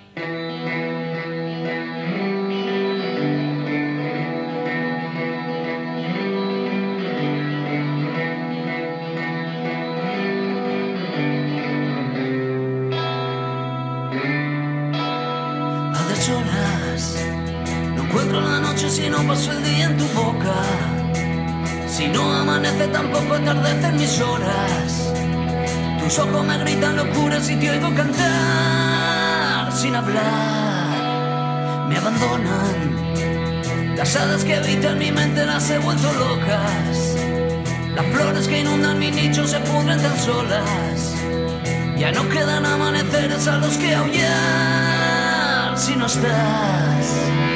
A deshoras no encuentro la noche si no paso el día en tu boca. Si no amanece tampoco atardecen mis horas. Tus ojos me gritan locuras y te oigo cantar sin hablar. Me abandonan. Las hadas que habitan mi mente las he vuelto locas. Las flores que inundan mi nicho se pudren tan solas. Ya no quedan amaneceres a los que aullar si no estás.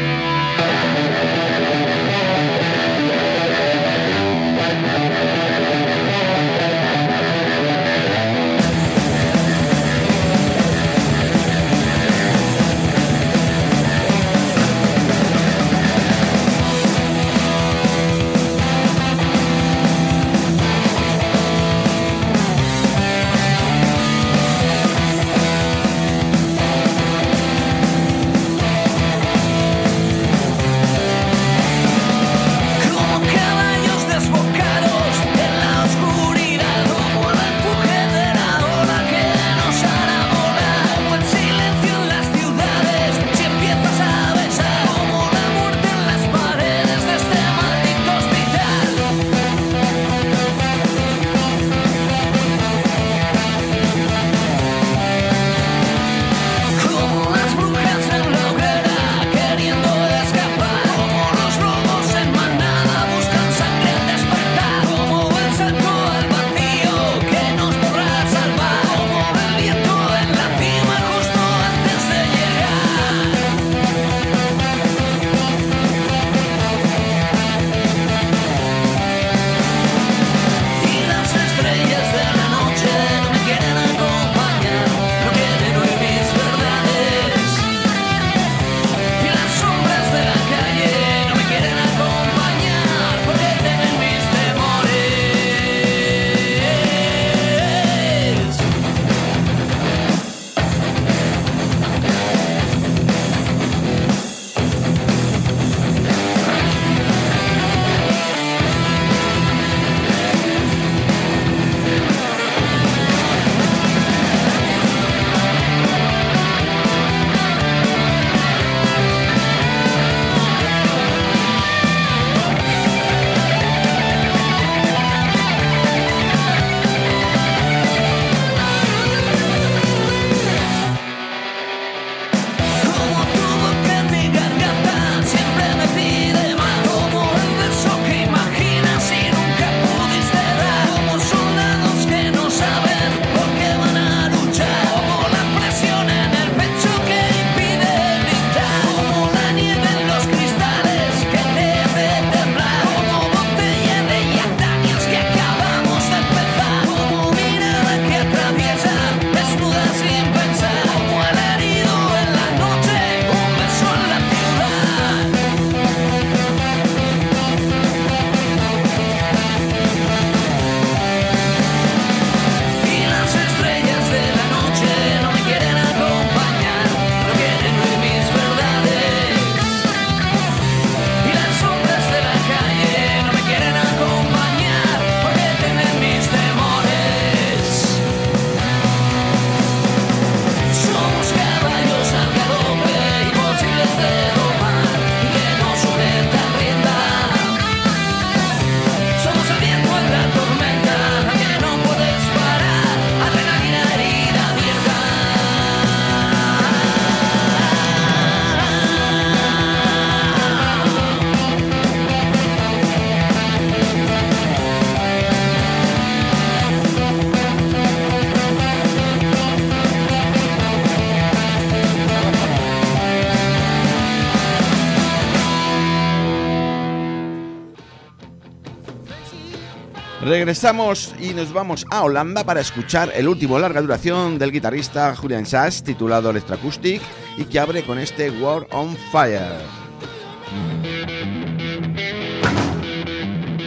Regresamos y nos vamos a Holanda para escuchar el último larga duración del guitarrista Julian Sas, titulado Electroacoustic, y que abre con este World on Fire.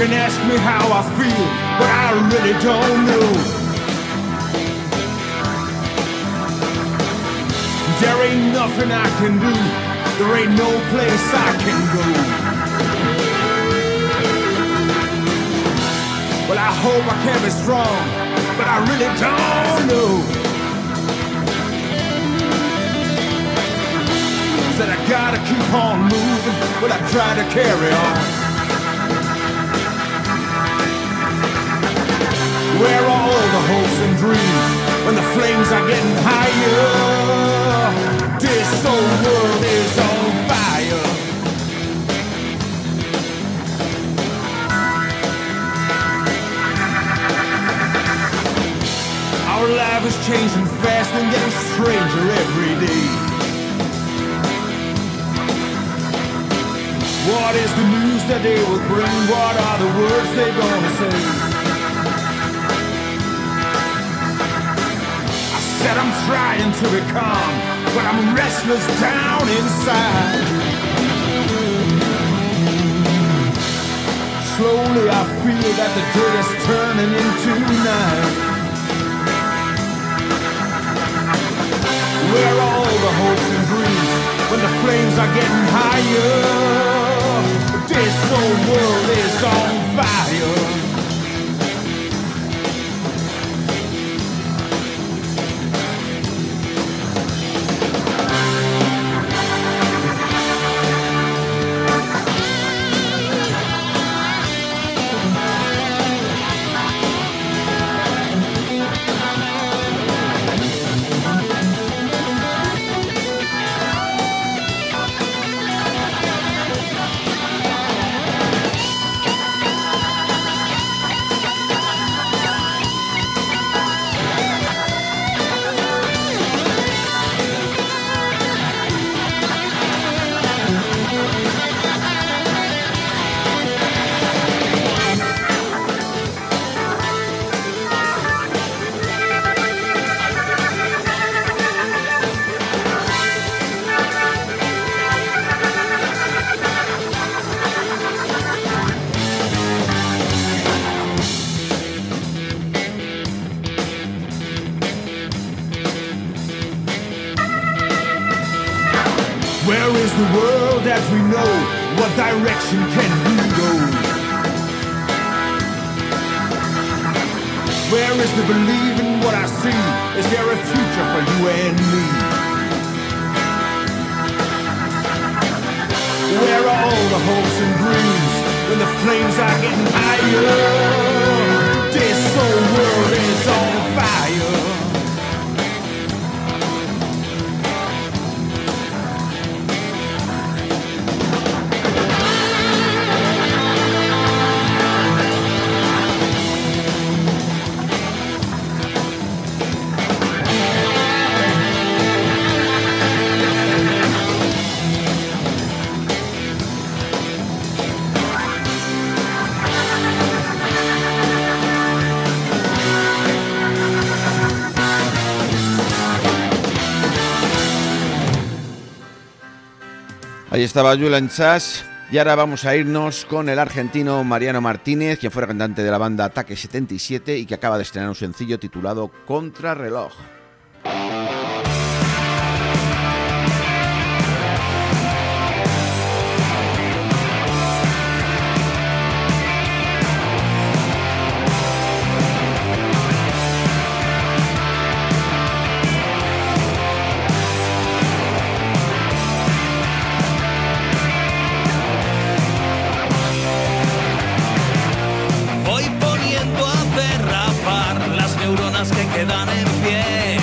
can ask me how I feel, but I really don't know. There ain't nothing I can do, there ain't no place I can go. Well, I hope I can be strong, but I really don't know. Said I gotta keep on moving, but I try to carry on. Where are all the hopes and dreams when the flames are getting higher? This whole world is on fire. Our life is changing fast and getting stranger every day. What is the news that they will bring? What are the words they're gonna say? I said I'm trying to be calm, but I'm restless down inside. Slowly I feel that the day is turning into night. Where are all the hopes and dreams when the flames are getting higher? This whole world is on fire. Where is the world as we know? What direction can we go? Where is the belief in what I see? Is there a future for you and me? Where are all the hopes and dreams when the flames are getting higher? This whole world is on fire. Ahí estaba Julian Sass. Y ahora vamos a irnos con el argentino Mariano Martínez, quien fuera cantante de la banda Ataque setenta y siete y que acaba de estrenar un sencillo titulado Contrarreloj. Voy poniendo a derrapar las neuronas que quedan en pie.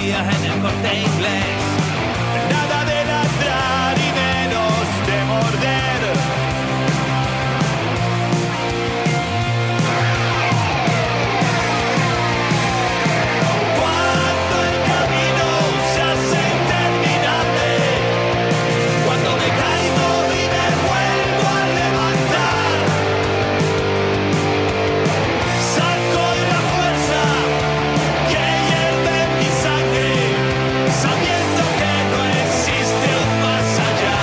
días en el Corte Inglés. Nada de ladrar y menos de morder. Cuando el camino se hace interminable, cuando me caigo y me vuelvo a levantar, saco la fuerza que hierve en mi sangre, sabiendo que no existe un más allá.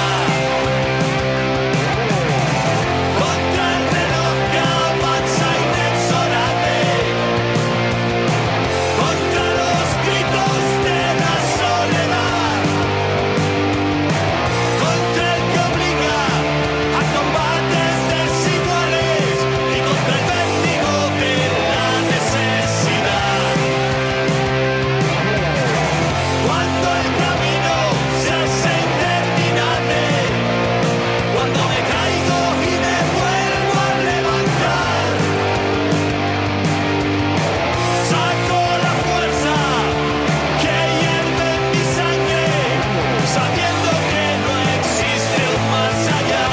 Contra el reloj que avanza inexorable, contra los gritos de la soledad, contra el que obliga a combates desiguales y contra el vértigo de la necesidad. Cuando el camino se hace interminable, cuando me caigo y me vuelvo a levantar, saco la fuerza que hierve en mi sangre, sabiendo que no existe un más allá.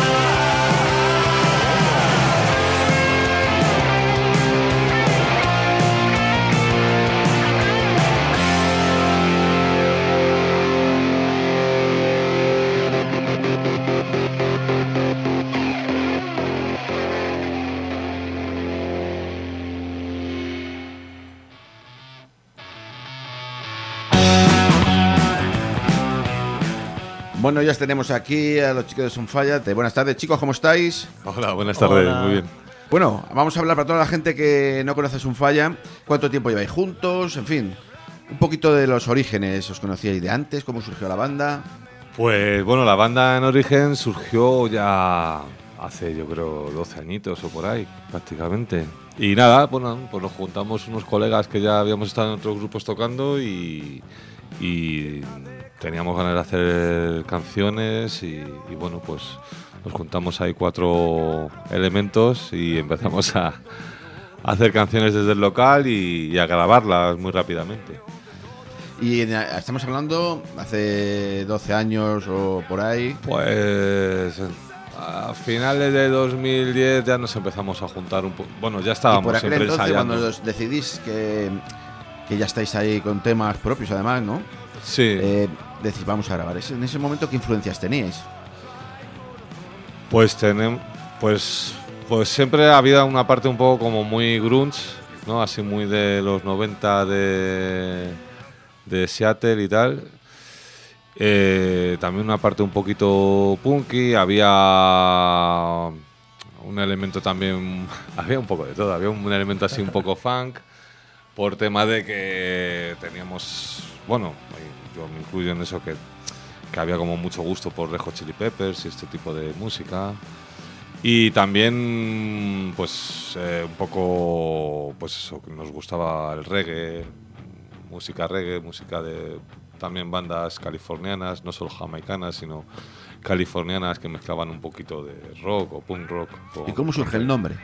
Bueno, ya tenemos aquí a los chicos de Sonfalla. Buenas tardes, chicos, ¿cómo estáis? Hola, buenas tardes, Hola. muy bien. Bueno, vamos a hablar para toda la gente que no conoce Sonfalla. ¿Cuánto tiempo lleváis juntos? En fin, un poquito de los orígenes. ¿Os conocíais de antes? ¿Cómo surgió la banda? Pues bueno, la banda en origen surgió ya hace, yo creo, doce añitos o por ahí, prácticamente. Y nada, bueno, pues nos juntamos unos colegas que ya habíamos estado en otros grupos tocando y, y teníamos ganas de hacer canciones y, y bueno, pues nos juntamos ahí cuatro elementos y empezamos a, a hacer canciones desde el local y, y a grabarlas muy rápidamente. Y en- estamos hablando hace doce años o por ahí. Pues a finales de dos mil diez ya nos empezamos a juntar un poco. Bueno, ya Y estábamos por aquel siempre entonces, ensayando. cuando os decidís que, que ya estáis ahí con temas propios, además, ¿no? Sí, Eh, decís, vamos a grabar. Ese- En ese momento, ¿qué influencias teníais? pues tenemos, pues, pues siempre ha habido una parte un poco como muy grunge, ¿no? Así muy de los noventa de, de Seattle y tal. Eh, también una parte un poquito punky, había un elemento también, había un poco de todo, había un elemento así un poco funk, por tema de que teníamos, bueno, yo me incluyo en eso, que, que había como mucho gusto por Red Hot Chili Peppers y este tipo de música. Y también, pues, eh, un poco, pues eso, que nos gustaba el reggae, música reggae, música de también bandas californianas, no solo jamaicanas, sino californianas que mezclaban un poquito de rock o punk rock. ¿Y cómo surge el nombre?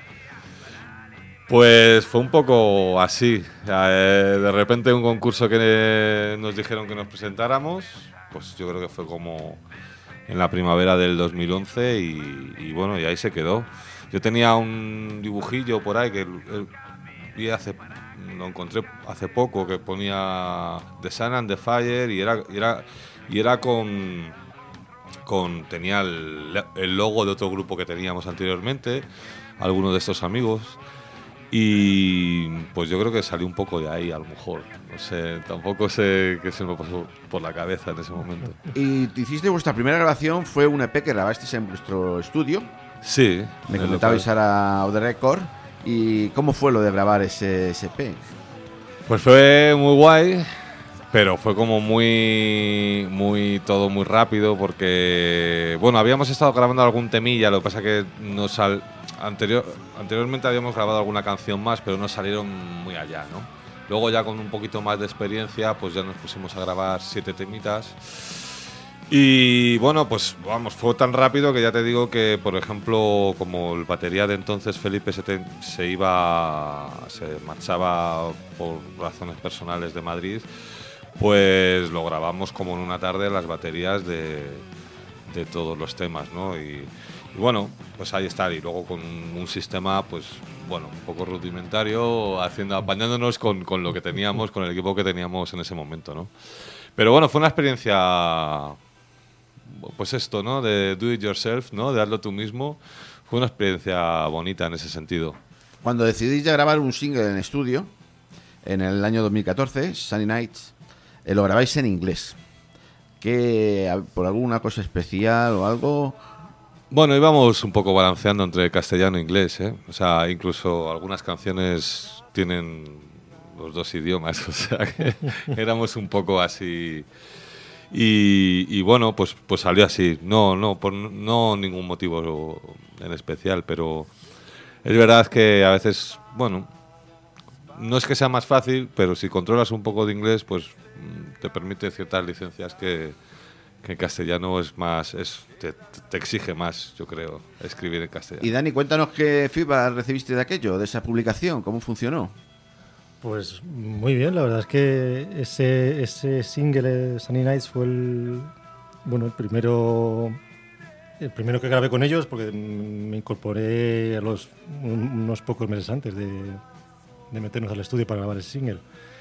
Pues fue un poco así. Eh, de repente un concurso que nos dijeron que nos presentáramos, pues yo creo que fue como en la primavera del dos mil once y, y bueno, y ahí se quedó. Yo tenía un dibujillo por ahí que eh, vi hace, lo encontré hace poco, que ponía The Sun and the Fire y era, y era, y era con, con tenía el, el logo de otro grupo que teníamos anteriormente, algunos de estos amigos. Y pues yo creo que salió un poco de ahí, a lo mejor. No sé, tampoco sé qué se me pasó por la cabeza en ese momento. Y hiciste vuestra primera grabación, fue un E P que grabasteis en vuestro estudio. Sí. Me en el comentabais local. ahora Out the Record. ¿Y cómo fue lo de grabar ese, ese E P? Pues fue muy guay, pero fue como muy, muy, todo muy rápido porque, bueno, habíamos estado grabando algún temilla, lo que pasa que no sal, anterior, anteriormente habíamos grabado alguna canción más, pero no salieron muy allá, ¿no? Luego ya con un poquito más de experiencia, pues ya nos pusimos a grabar siete temitas. Y bueno, pues vamos, fue tan rápido que ya te digo que, por ejemplo, como el batería de entonces, Felipe, se, te- se iba, se marchaba por razones personales de Madrid, pues lo grabamos como en una tarde las baterías de, de todos los temas, ¿no? Y, y bueno, pues ahí está. Y luego con un sistema, pues bueno, un poco rudimentario, haciendo, apañándonos con, con lo que teníamos, con el equipo que teníamos en ese momento, ¿no? Pero bueno, fue una experiencia, pues esto, ¿no? De do it yourself, ¿no? De hazlo tú mismo. Fue una experiencia bonita en ese sentido. Cuando decidís ya grabar un single en estudio, en el año dos mil catorce, Sunny Nights, eh, lo grabáis en inglés. ¿Qué, por alguna cosa especial o algo? Bueno, íbamos un poco balanceando entre castellano e inglés, ¿eh? O sea, incluso algunas canciones tienen los dos idiomas, o sea que éramos un poco así. Y, y bueno, pues, pues salió así. No, no, por no ningún motivo en especial, pero es verdad que a veces, bueno, no es que sea más fácil, pero si controlas un poco de inglés, pues te permite ciertas licencias que, que en castellano es más, es, te, te exige más, yo creo, escribir en castellano. Y Dani, cuéntanos qué feedback recibiste de aquello, de esa publicación, cómo funcionó. Pues muy bien, la verdad es que ese, ese single, Sunny Nights, fue el, bueno, el primero, el primero que grabé con ellos, porque me incorporé a los, unos pocos meses antes de, de meternos al estudio para grabar ese single.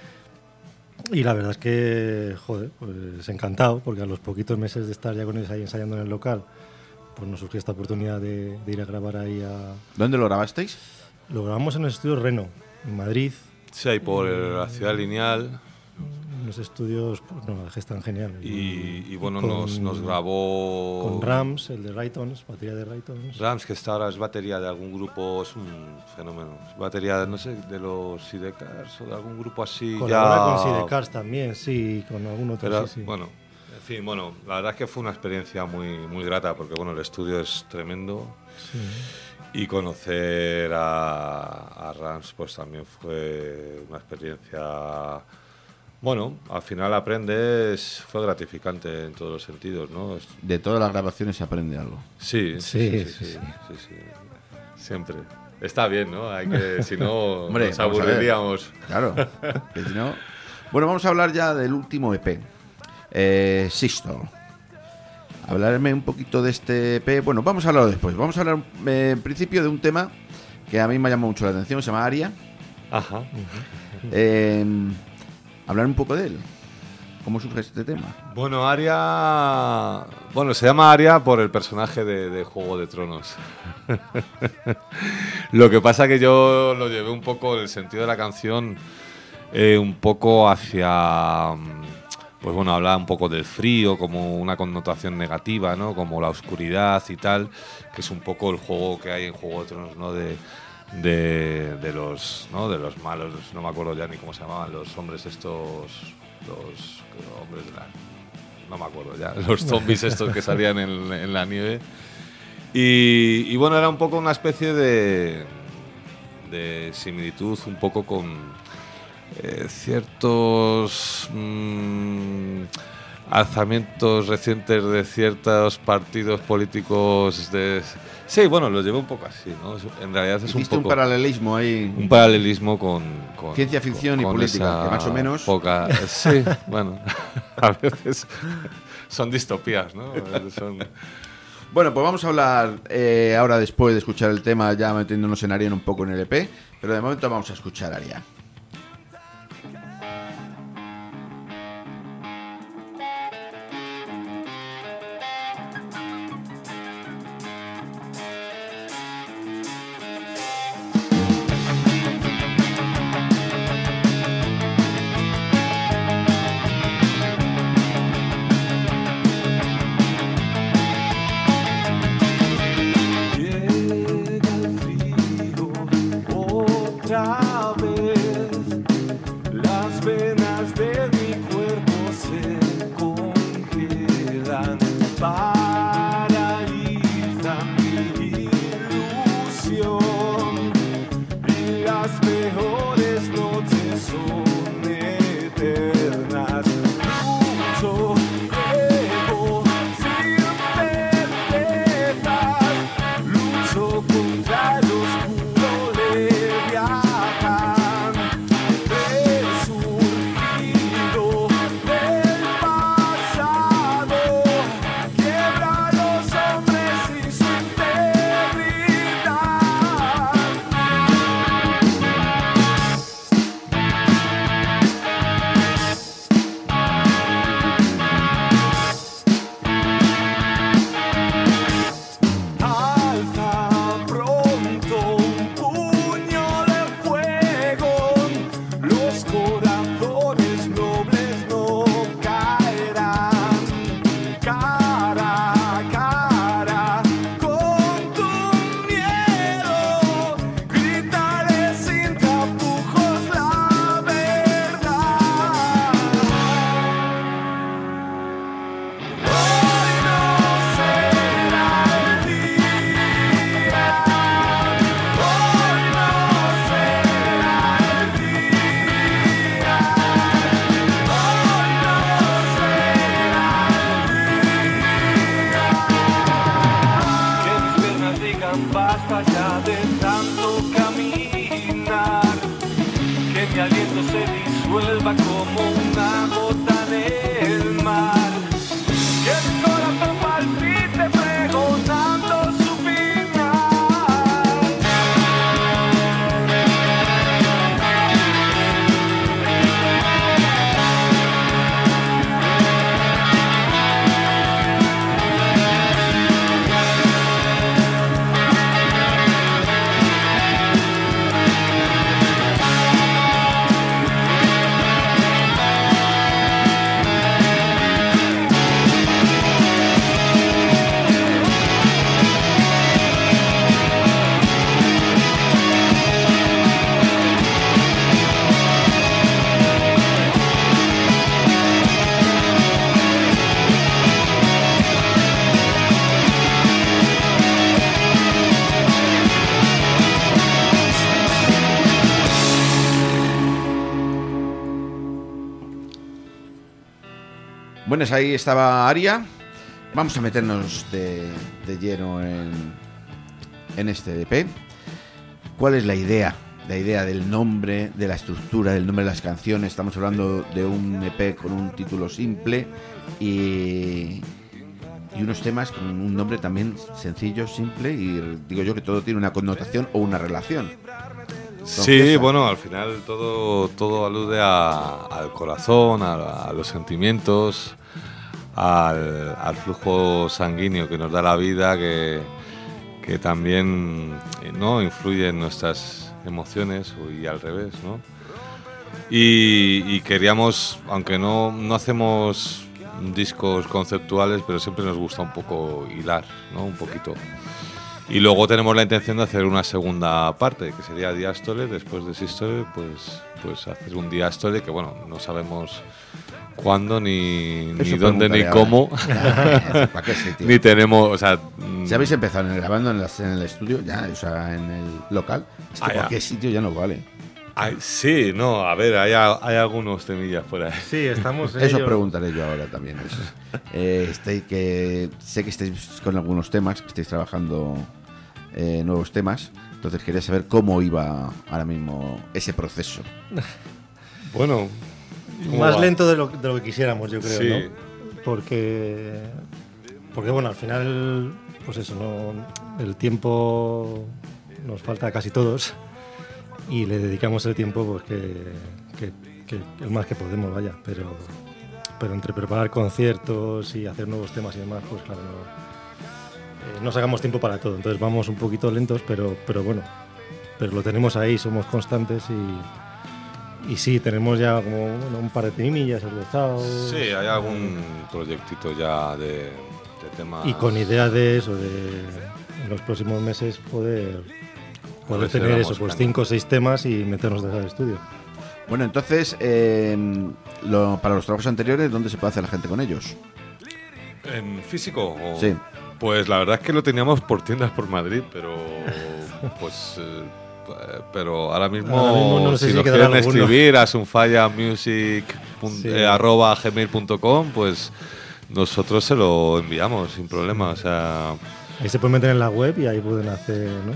Y la verdad es que, joder, pues encantado, porque a los poquitos meses de estar ya con ellos ahí ensayando en el local, pues nos surgió esta oportunidad de, de ir a grabar ahí a... ¿Dónde lo grabasteis? Lo grabamos en el estudio Reno, en Madrid. Sí, ahí por la Ciudad Lineal. Los estudios, pues, no, que están geniales. Y, y bueno, con, nos, nos grabó... Con Rams, el de Raytons, batería de Raytons. Rams, que está ahora es batería de algún grupo, es un fenómeno. Es batería, no sé, de los Sidecars o de algún grupo así. Colabora ya... con Sidecars también, sí, con algún otro. Pero, sí, sí. Bueno, en fin, bueno, la verdad es que fue una experiencia muy, muy grata, porque bueno, el estudio es tremendo. Sí. Y conocer a, a Rams pues también fue una experiencia, bueno, al final aprendes, fue gratificante en todos los sentidos, ¿no? De todas las grabaciones se aprende algo. Sí, sí, sí, sí, sí, sí, sí, sí. Siempre. Está bien, ¿no? Hay que, si no, Hombre, nos aburriríamos. Claro, que si no... Bueno, vamos a hablar ya del último E P, eh, Sisto. Hablarme un poquito de este E P. Bueno, vamos a hablarlo después. Vamos a hablar eh, en principio de un tema que a mí me ha llamado mucho la atención. Se llama Aria. Ajá. Eh, hablar un poco de él. ¿Cómo surge este tema? Bueno, Aria... Bueno, se llama Aria por el personaje de, de Juego de Tronos. Lo que pasa que yo lo llevé un poco, el sentido de la canción, eh, un poco hacia... Pues bueno, hablaba un poco del frío, como una connotación negativa, ¿no? Como la oscuridad y tal, que es un poco el juego que hay en Juego de Tronos, ¿no? De, de, de los, ¿no? De los malos, no me acuerdo ya ni cómo se llamaban, los hombres estos, los hombres de la, no me acuerdo ya, los zombies estos que salían en, en la nieve. Y, y bueno, era un poco una especie de, de similitud un poco con... Eh, ciertos mmm, alzamientos recientes de ciertos partidos políticos de... Sí, bueno, lo llevo un poco así, ¿no? En realidad es un poco... un paralelismo ahí... Un paralelismo con... con ciencia ficción con, y con política, que más o menos... Poca, sí, bueno, a veces son distopías, ¿no? Son... Bueno, pues vamos a hablar eh, ahora, después de escuchar el tema, ya metiéndonos en Aria un poco en el E P, pero de momento vamos a escuchar Aria. Otra vez eso se disuelva como una gota en el mar. Y el corazón palpite pregonando su final. Bueno, ahí estaba Aria. Vamos a meternos de, de lleno en, en este E P. ¿Cuál es la idea? La idea del nombre, de la estructura, del nombre de las canciones. Estamos hablando de un E P con un título simple y, y unos temas con un nombre también sencillo, simple, y digo yo que todo tiene una connotación o una relación. Sí, bueno, al final todo, todo alude a, al corazón, a, a los sentimientos, al, al flujo sanguíneo que nos da la vida, que, que también, ¿no?, influye en nuestras emociones y al revés, ¿no? Y, y queríamos, aunque no, no hacemos discos conceptuales, pero siempre nos gusta un poco hilar, ¿no?, un poquito. Y luego tenemos la intención de hacer una segunda parte, que sería Diástole. Después de Sístole, pues, pues hacer un Diástole, que bueno, no sabemos cuándo, ni, ni dónde, ni ahora cómo. ¿Para qué sitio? Ni tenemos, o sea... Si habéis empezado en el, grabando en, las, en el estudio, ya, o sea, en el local, esto ah, cualquier sitio ya no vale. Ay, sí, no, a ver, hay, hay algunos temillas por ahí. Sí, estamos en Eso ello. Preguntaré yo ahora también. eh, estoy que, sé que estáis con algunos temas, que estáis trabajando eh, nuevos temas, entonces quería saber cómo iba ahora mismo ese proceso. Bueno, más va? lento de lo, de lo que quisiéramos, yo creo, sí. ¿no? Porque, porque, bueno, al final, pues eso, ¿no? El tiempo nos falta a casi todos. Y le dedicamos el tiempo pues que, que, que el más que podemos, vaya, pero, pero entre preparar conciertos y hacer nuevos temas y demás, pues claro, no, eh, no sacamos tiempo para todo, entonces vamos un poquito lentos, pero, pero bueno, pero lo tenemos ahí, somos constantes y, y sí, tenemos ya como bueno, un par de temillas esbozados. Sí, hay algún proyectito ya de, de temas. Y con ideas de eso, de en los próximos meses poder... Poder tener eso, pues cinco o seis temas y meternos desde el estudio. Bueno, entonces, eh, lo, para los trabajos anteriores, ¿dónde se puede hacer la gente con ellos? ¿En físico? O, sí. Pues la verdad es que lo teníamos por tiendas por Madrid, pero pues eh, pero ahora mismo, ahora mismo no sé si, si nos quieren escribir a sunfayamusic arroba gmail punto com, pues nosotros se lo enviamos sin problema. O sea, ahí se pueden meter en la web y ahí pueden hacer, ¿no?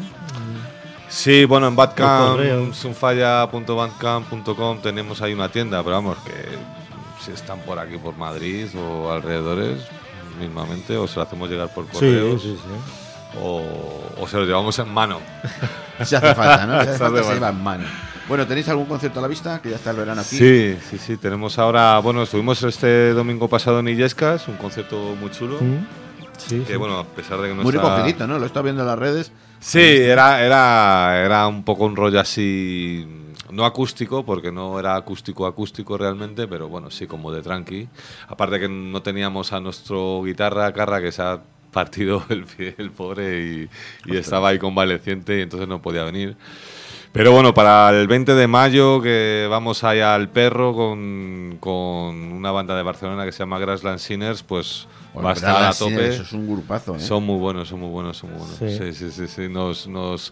Sí, bueno, en Bandcamp, sunfaya punto bandcamp punto com tenemos ahí una tienda, pero vamos, que si están por aquí, por Madrid o alrededores, mismamente, o se lo hacemos llegar por correos, sí, sí, sí. O, o se lo llevamos en mano. Se hace falta, ¿no? Se hace falta, se lleva en mano. Bueno, ¿tenéis algún concierto a la vista? Que ya está el verano aquí. Sí, sí, sí, tenemos ahora, bueno, estuvimos este domingo pasado en Illescas, un concierto muy chulo. Mm. Sí, que sí. bueno, a pesar de que no muy está... recogidito, ¿no? Lo he estado viendo en las redes. Sí, era, era, era un poco un rollo así, no acústico, porque no era acústico acústico realmente, pero bueno, sí, como de tranqui. Aparte que no teníamos a nuestro guitarra, Carra, que se ha partido el pie, el pobre, y, y estaba ahí convaleciente y entonces no podía venir. Pero bueno, para el veinte de mayo, que vamos allá al Perro con, con una banda de Barcelona que se llama Grassland Sinners, pues... Bueno, va a estar a tope. Eso es un grupazo, ¿eh? Son muy buenos, son muy buenos, son muy buenos. Sí, sí, sí, sí. sí. Nos, nos,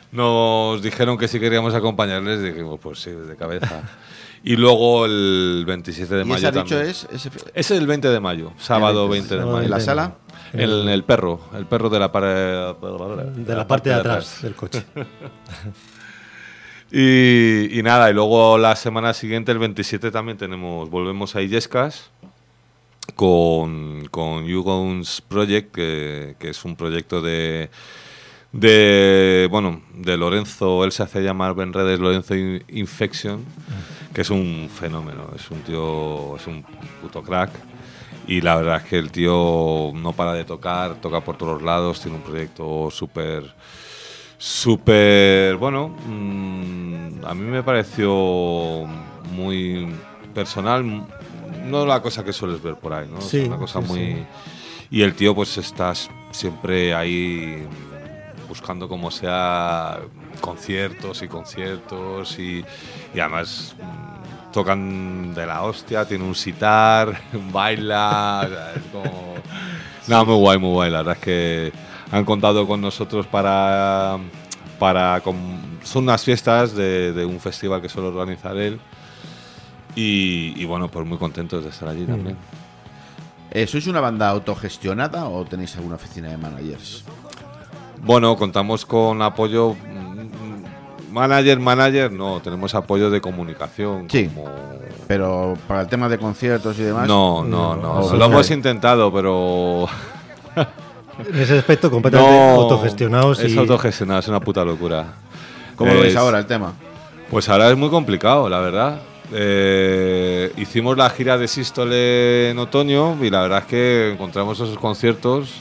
nos dijeron que si queríamos acompañarles, dijimos, pues sí, de cabeza. Y luego el veintisiete de ¿Y mayo ese también. dicho es, ese... es el veinte de mayo, sábado veinte de mayo. ¿En la sala? En el Perro, el Perro de la, pared, de, de la, la parte de atrás, atrás del coche. Y, y nada, y luego la semana siguiente, el veintisiete, también tenemos, volvemos a Illescas con, con Hugon's Project, que, que es un proyecto de, de, bueno, de Lorenzo, él se hace llamar en redes Lorenzo Infection, que es un fenómeno, es un tío, es un puto crack. Y la verdad es que el tío no para de tocar, toca por todos lados, tiene un proyecto súper, súper, bueno, mmm, a mí me pareció muy personal, no la cosa que sueles ver por ahí, ¿no? Sí, es una cosa sí, muy... sí. Y el tío pues está siempre ahí buscando como sea conciertos y conciertos y, y además... tocan de la hostia, tiene un sitar, baila, es como... Nada, muy guay, muy guay, la verdad es que han contado con nosotros para... para con, son unas fiestas de, de un festival que suele organizar él y, y bueno, pues muy contentos de estar allí mm. también. Eh, ¿Sois una banda autogestionada o tenéis alguna oficina de managers? Bueno, contamos con apoyo... Manager, manager, no, tenemos apoyo de comunicación. Sí, como... pero para el tema de conciertos y demás... No, no, no, no. Lo hemos intentado, pero... En ese aspecto completamente no, autogestionados. Es y... autogestionado, es una puta locura. ¿Cómo es... lo veis ahora el tema? Pues ahora es muy complicado, la verdad. Eh, hicimos la gira de Sístole en otoño y la verdad es que encontramos esos conciertos...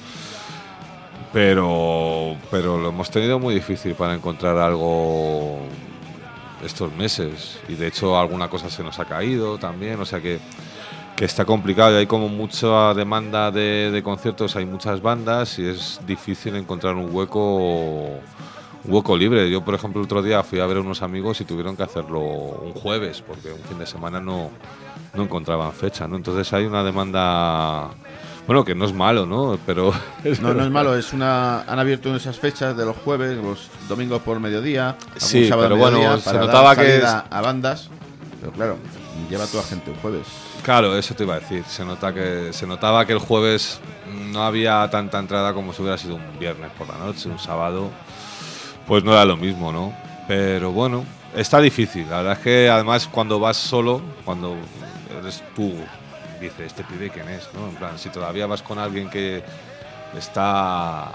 Pero, pero lo hemos tenido muy difícil para encontrar algo estos meses. Y de hecho alguna cosa se nos ha caído también. O sea que, que está complicado. Y hay como mucha demanda de, de conciertos. Hay muchas bandas y es difícil encontrar un hueco, un hueco libre. Yo, por ejemplo, el otro día fui a ver a unos amigos y tuvieron que hacerlo un jueves porque un fin de semana no, no encontraban fecha, ¿no? Entonces hay una demanda... Bueno, que no es malo, ¿no? Pero no, no es malo. Es una han abierto esas fechas de los jueves, los domingos por mediodía, sí, sábado pero mediodía, bueno, para se notaba dar que es... a bandas. Pero claro, lleva toda gente el jueves. Claro, eso te iba a decir. Se nota que se notaba que el jueves no había tanta entrada como si hubiera sido un viernes por la noche, un sábado. Pues no era lo mismo, ¿no? Pero bueno, está difícil. La verdad es que además cuando vas solo, cuando eres tú, dice, este pibe quién es, ¿no? En plan, si todavía vas con alguien que está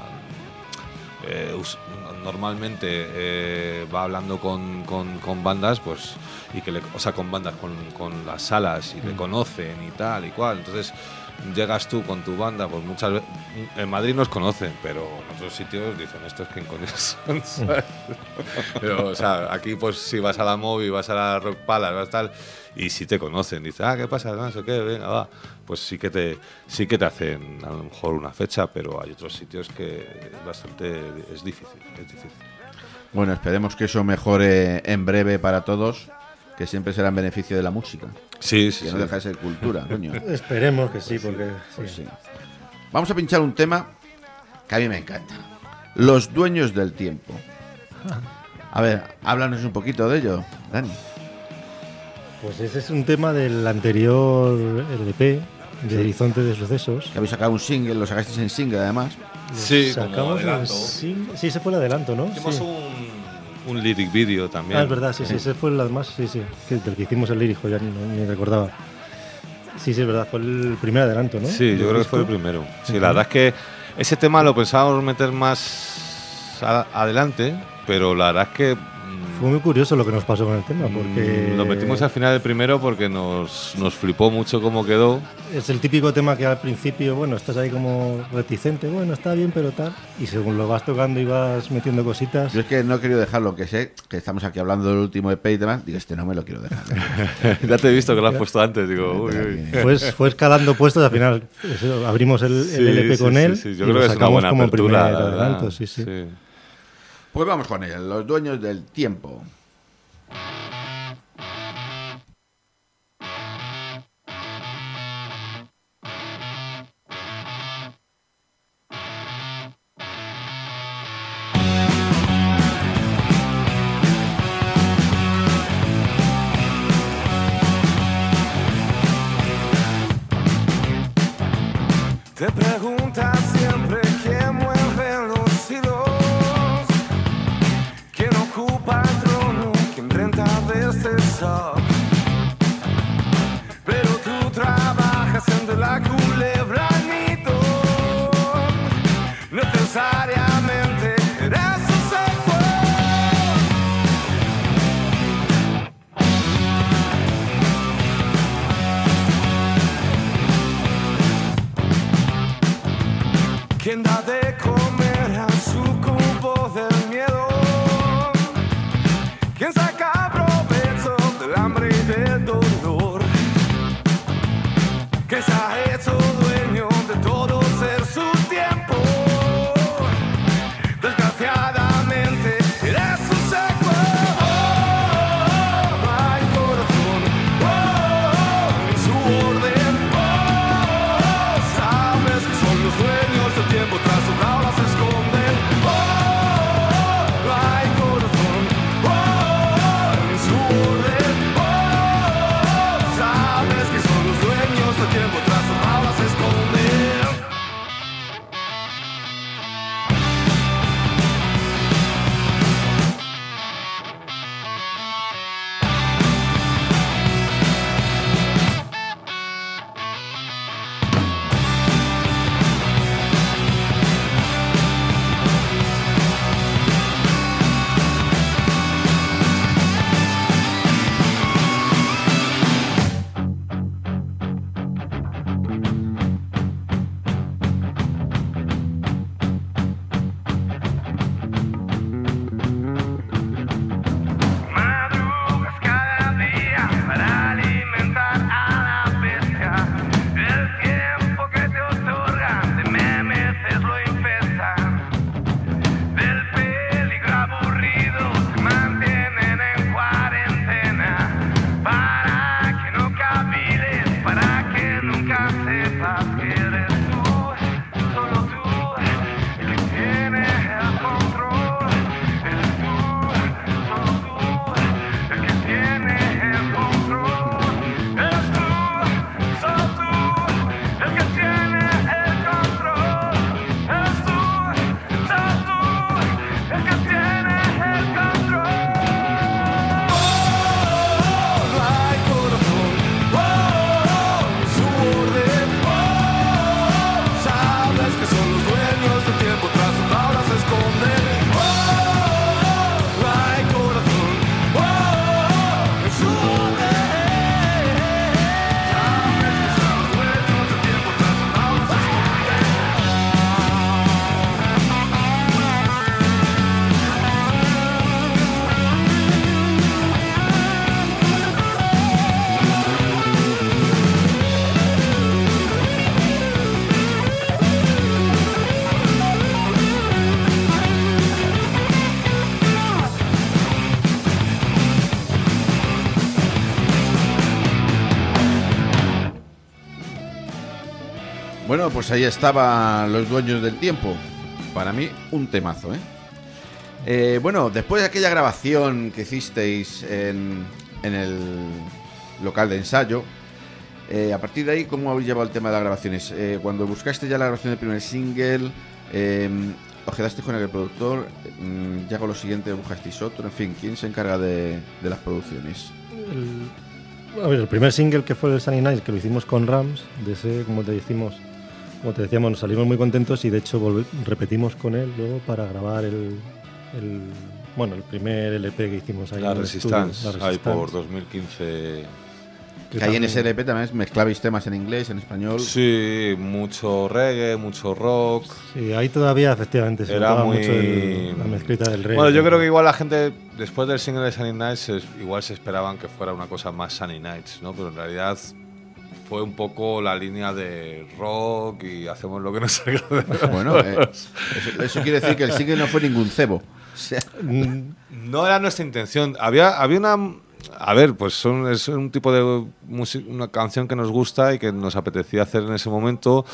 eh, normalmente eh, va hablando con, con, con bandas, pues, y que le, o sea, con bandas, con, con las salas, y mm. le conocen y tal y cual. Entonces llegas tú con tu banda, pues muchas veces en Madrid nos conocen, pero en otros sitios dicen, estos quién coño son, ¿sabes? Pero, o sea, aquí pues si vas a la Movi, vas a la Rock Palace, vas a tal, y si te conocen, dicen, ah, ¿qué pasa? No sé qué, venga, va. Pues sí que te sí que te hacen a lo mejor una fecha, pero hay otros sitios que bastante es difícil, es difícil. Bueno, esperemos que eso mejore en breve para todos, que siempre será en beneficio de la música. Sí, sí. Que no sí. deja de ser cultura, coño. Esperemos que sí, porque... Pues sí. Vamos a pinchar un tema que a mí me encanta. Los dueños del tiempo. A ver, háblanos un poquito de ello, Dani. Pues ese es un tema del anterior L P, de Horizonte de Sucesos. Que habéis sacado un single, lo sacasteis en single además. Sí, Sacamos como adelanto. Sí, sí, ese fue el adelanto, ¿no? Hicimos sí. un, un lyric video también. Ah, es verdad, sí, sí, ese fue el además, sí, sí, que del que hicimos el lírico, ya ni, ni recordaba. Sí, sí, es verdad, fue el primer adelanto, ¿no? Sí, yo creo que fue el primero. Sí, uh-huh. La verdad es que ese tema lo pensábamos meter más a- adelante, pero la verdad es que fue muy curioso lo que nos pasó con el tema, porque... Lo metimos al final del primero porque nos, nos flipó mucho cómo quedó. Es el típico tema que al principio, bueno, estás ahí como reticente, bueno, está bien, pero tal, y según lo vas tocando y vas metiendo cositas... Yo es que no he querido dejarlo, que sé que estamos aquí hablando del último E P y demás, digo, este no me lo quiero dejar. Ya te he visto que lo has puesto antes, digo, uy, uy. Pues fue escalando puestos, al final eso, abrimos el, sí, el L P sí, con sí, él sí. Yo y creo lo que es una buena como apertura, primer adelanto, sí, sí. sí. Pues vamos con él, los dueños del tiempo. Te preguntas siempre quién mueve los hilos, quién ocupa el trono, quién quien da de comer a su cubo del miedo, quien saca provecho del hambre y del dolor, que se ha hecho dueño de todo ser su tiempo. Desgraciadamente eres su secuelo. Oh, hay corazón, oh, en su orden. Oh, sabes que son los dueños del tiempo, tras su jaula se esconden. Oh, hay corazón, oh, en su orden. Oh, sabes que son los dueños del tiempo, tras su jaula se esconden. Madrugas cada día para alimentar a la bestia. El tiempo que te otorgan de memeces lo infestan. Del peligro aburrido te mantienen en cuarentena, para que no caviles, para que nunca sepas que eres tú, solo tú, el que tiene el control. Eres tú, solo tú, el que tiene el control. Eres tú, solo tú, el que tiene el control. Eres tú, solo tú, el que tiene el control. Oh, hay corazón, oh, su orden. Oh, sabes que son los dueños del tiempo, tras su jaula se esconden. Oh, hay corazón, oh, su orden. Sabes que son los dueños del tiempo, tras su jaula se esconden. Bueno, pues ahí estaban los dueños del tiempo. Para mí, un temazo, ¿eh? Eh, bueno, después de aquella grabación que hicisteis en, en el local de ensayo, eh, a partir de ahí, ¿cómo habéis llevado el tema de las grabaciones? Eh, cuando buscaste ya la grabación del primer single, eh, os quedasteis con el productor, eh, ya con lo siguiente buscasteis otro, en fin, ¿quién se encarga de, de las producciones? El, a ver, el primer single, que fue el Sunny Nights, que lo hicimos con Rams, de ese, como te decimos, como te decíamos, nos salimos muy contentos y de hecho volve- repetimos con él luego para grabar el, el bueno, el primer L P que hicimos ahí La en el estudio, Resistance, La ahí por Resistance. dos mil quince. Que Que ahí en también- ese L P también mezclabais temas en inglés, en español. Sí, mucho reggae, mucho rock. Sí, ahí todavía efectivamente se Era notaba muy... mucho el- la mezclita del reggae. Bueno, yo creo que igual la gente, después del single de Sunny Nights, es- igual se esperaban que fuera una cosa más Sunny Nights, ¿no? Pero en realidad fue un poco la línea de rock y hacemos lo que nos salga de Bueno, eh, eso, eso quiere decir que el single no fue ningún cebo. O sea, No era nuestra intención. Había, había una... A ver, pues son, es un tipo de música, una canción que nos gusta y que nos apetecía hacer en ese momento.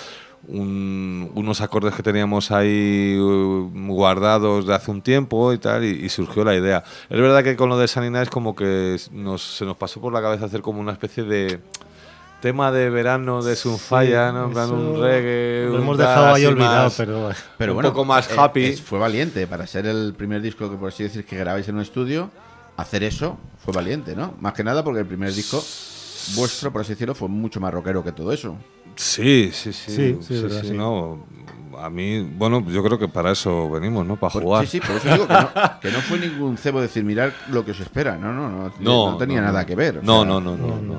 Un- unos acordes que teníamos ahí uh, guardados de hace un tiempo y tal, y, y surgió la idea. Es verdad que con lo de Sunny Nights como que nos, se nos pasó por la cabeza hacer como una especie de tema de verano de Sunfire, ¿no? En plan, un eso reggae, lo un hemos jazz dejado ahí y olvidado, más- pero pero un bueno, poco más eh, happy. es- fue valiente para ser el primer disco que, por así decir, que grabáis en un estudio. Hacer eso fue valiente, ¿no? Más que nada porque el primer disco vuestro, por así decirlo, fue mucho más rockero que todo eso. Sí, sí, sí. Sí, sí, sí, verdad, sí, sí. no. A mí, bueno, yo creo que para eso venimos, ¿no? Para Por- jugar. sí, sí, por eso digo que no, que no fue ningún cebo decir, mirar lo que os espera. No, no, no. No, no tenía no, nada no. que ver. o No, sea, no, no, no, no, no, no.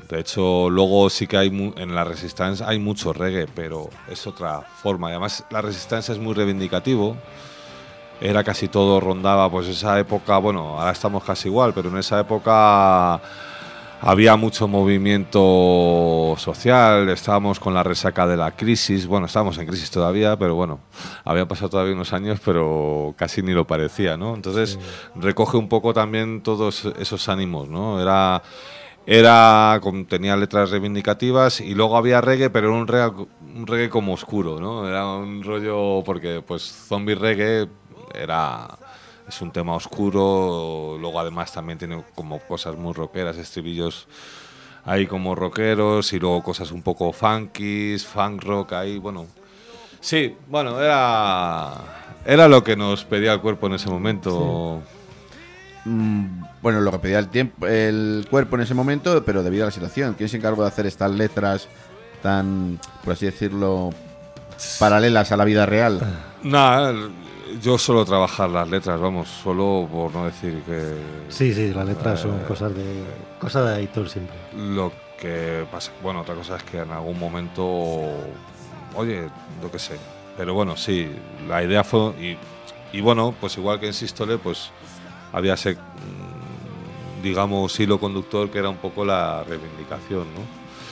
De hecho, luego sí que hay mu- en la Resistance hay mucho reggae, pero es otra forma. Además, la Resistance es muy reivindicativo. Era casi todo rondaba, pues esa época, bueno, ahora estamos casi igual, pero en esa época había mucho movimiento social, estábamos con la resaca de la crisis, bueno, estábamos en crisis todavía, pero bueno, había pasado todavía unos años, pero casi ni lo parecía, ¿no? Entonces sí. recoge un poco también todos esos ánimos, ¿no? Era, era tenía letras reivindicativas y luego había reggae, pero era un reggae, un reggae como oscuro, ¿no? Era un rollo, porque pues zombie reggae era... es un tema oscuro, luego además también tiene como cosas muy rockeras, estribillos ahí como rockeros y luego cosas un poco funkies, funk rock ahí, bueno. Sí, bueno, era era lo que nos pedía el cuerpo en ese momento. Sí. Mm, bueno, lo que pedía el tiempo, el cuerpo en ese momento, pero debido a la situación. ¿Quién se encargó de hacer estas letras tan, por así decirlo, paralelas a la vida real? Nada, yo suelo trabajar las letras, vamos, solo por no decir que... Sí, sí, las letras eh, son cosas de cosas de editor siempre. Lo que pasa, bueno, otra cosa es que en algún momento, oye, lo que sé, pero bueno, sí, la idea fue, y, y bueno, pues igual que en Sístole, pues había ese, digamos, hilo conductor que era un poco la reivindicación, ¿no?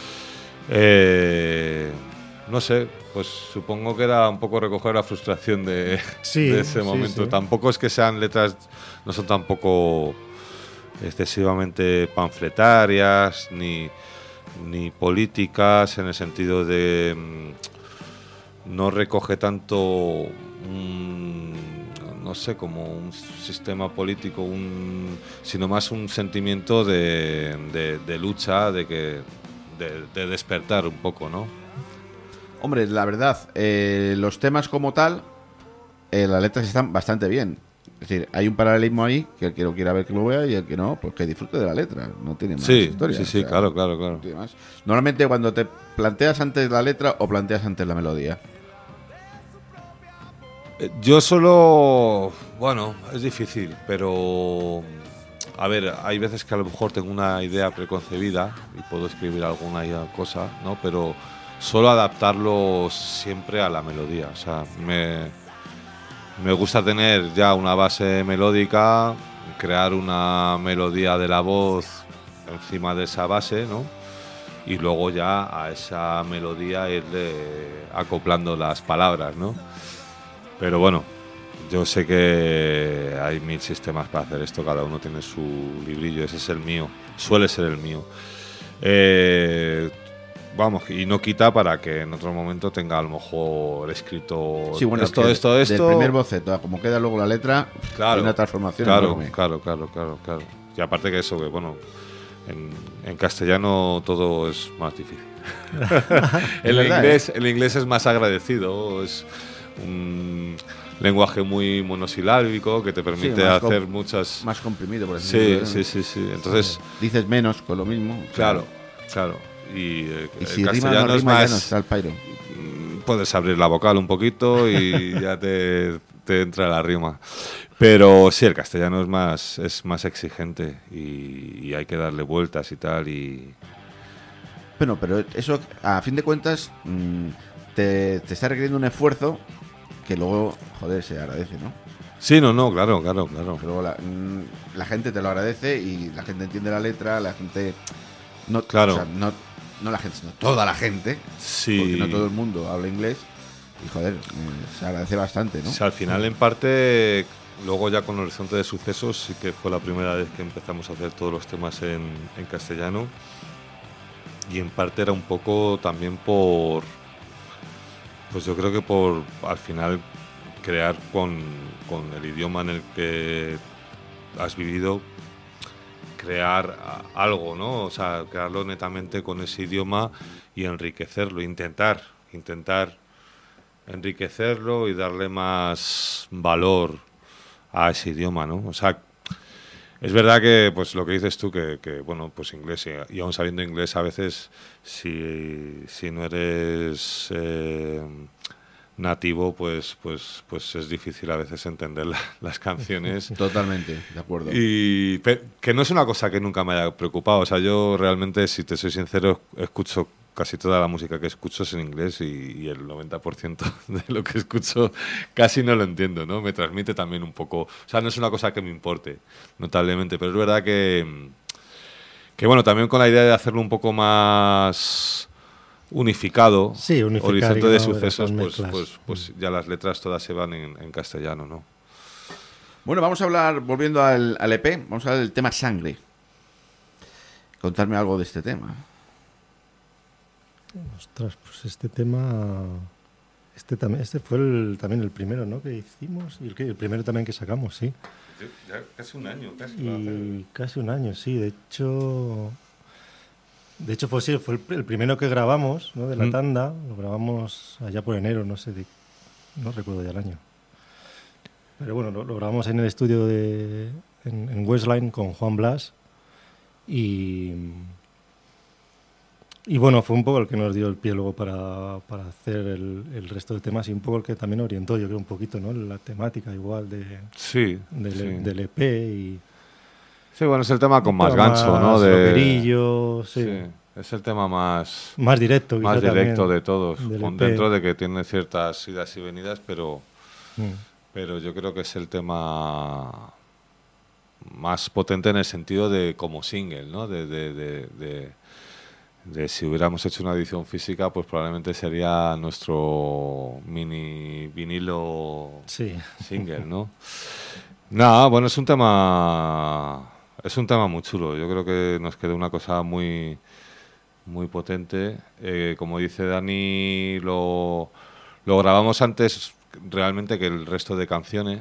Eh... No sé, pues supongo que era un poco recoger la frustración de, sí, de ese sí, momento. Sí. Tampoco es que sean letras, no son tampoco excesivamente panfletarias ni, ni políticas, en el sentido de mmm, no recoge tanto un, no sé, como un sistema político, un, sino más un sentimiento de, de, de lucha, de que de, de despertar un poco, ¿no? Hombre, la verdad, eh, los temas como tal, eh, las letras están bastante bien. Es decir, hay un paralelismo ahí, que el que lo quiera ver que lo vea y el que no, pues que disfrute de la letra. No tiene más sí, historia. Sí, sí, o sea, claro, claro, claro. No tiene más. Normalmente cuando te planteas antes la letra o planteas antes la melodía. Yo solo, bueno, es difícil, pero a ver, hay veces que a lo mejor tengo una idea preconcebida y puedo escribir alguna cosa, ¿no? Pero solo adaptarlo siempre a la melodía. O sea, me, me gusta tener ya una base melódica, crear una melodía de la voz encima de esa base, ¿no? Y luego ya a esa melodía irle acoplando las palabras, ¿no? Pero bueno, yo sé que hay mil sistemas para hacer esto, cada uno tiene su librillo, ese es el mío, suele ser el mío. Eh... Vamos, y no quita para que en otro momento tenga a lo mejor escrito sí, bueno, esto, esto, esto. Del primer boceto, como queda luego la letra, claro, hay una transformación. Claro, enorme. claro, claro, claro, claro. Y aparte que eso, que bueno, en, en castellano todo es más difícil. el, verdad, inglés, ¿eh? el inglés es más agradecido, es un lenguaje muy monosilábico que te permite sí, hacer com- muchas... Más comprimido, por así sí, decirlo. Sí, sí, sí. Entonces... Dices menos con lo mismo. Claro, claro. Y, eh, y si el rima castellano no es rima, más, ya no está el pairo. Puedes abrir la vocal un poquito y ya te, te entra la rima. Pero sí, el castellano es más es más exigente y, y hay que darle vueltas y tal. Y bueno, pero eso, a fin de cuentas, te, te está requiriendo un esfuerzo que luego, joder, se agradece, ¿no? Sí, no, no, claro, claro, claro. Luego la, la gente te lo agradece y la gente entiende la letra, la gente... No, claro. O sea, no, no la gente, sino toda la gente. Sí. Porque no todo el mundo habla inglés. Y joder, se agradece bastante, ¿no? O sea, al final, en parte, luego ya con Horizonte de Sucesos, sí que fue la primera vez que empezamos a hacer todos los temas en, en castellano. Y en parte era un poco también por. Pues yo creo que por al final crear con, con el idioma en el que has vivido. Crear algo, ¿no? O sea, crearlo netamente con ese idioma y enriquecerlo, intentar, intentar enriquecerlo y darle más valor a ese idioma, ¿no? O sea, es verdad que, pues lo que dices tú, que, que bueno, pues inglés, y, y aún sabiendo inglés a veces, si, si no eres eh, nativo, pues, pues, pues es difícil a veces entender la, las canciones. Totalmente, de acuerdo. Y pe- que no es una cosa que nunca me haya preocupado. O sea, yo realmente, si te soy sincero, escucho casi toda la música que escucho es en inglés y, y el noventa por ciento de lo que escucho casi no lo entiendo, ¿no? Me transmite también un poco... O sea, no es una cosa que me importe notablemente, pero es verdad que, que bueno, también con la idea de hacerlo un poco más... unificado, Sí, unificar, Horizonte y que de no haya Sucesos, tantas pues, mezclas. pues, pues ya las letras todas se van en, en castellano, ¿no? Bueno, vamos a hablar, volviendo al, al E P, vamos a hablar del tema Sangre. Contarme algo de este tema. Ostras, pues este tema... Este, también, este fue el, también el primero, ¿no? Que hicimos y el, que, el primero también que sacamos, sí. Ya casi un año, casi. Y casi un año, sí. De hecho... De hecho, fue, sí, fue el, el primero que grabamos, ¿no? De la Mm. tanda. Lo grabamos allá por enero, no sé, de, no recuerdo ya el año. Pero bueno, lo, lo grabamos en el estudio de, en, en Westline con Juan Blas. Y, y bueno, fue un poco el que nos dio el pie luego para, para hacer el, el resto de temas y un poco el que también orientó, yo creo, un poquito, ¿no? La temática igual de, Sí, del, sí. del E P y... Sí, bueno, es el tema con más Más gancho, ¿no? De rockerillo, sí. sí, es el tema más, Más directo, más quizá directo también, de todos, del con E P. dentro de que tiene ciertas idas y venidas, pero, Mm. pero yo creo que es el tema más potente en el sentido de como single, ¿no? De, de, de, de, de si hubiéramos hecho una edición física, pues probablemente sería nuestro mini vinilo Sí. single, ¿no? Nada, bueno, es un tema es un tema muy chulo. Yo creo que nos quedó una cosa muy muy potente. Eh, como dice Dani, lo, lo grabamos antes realmente que el resto de canciones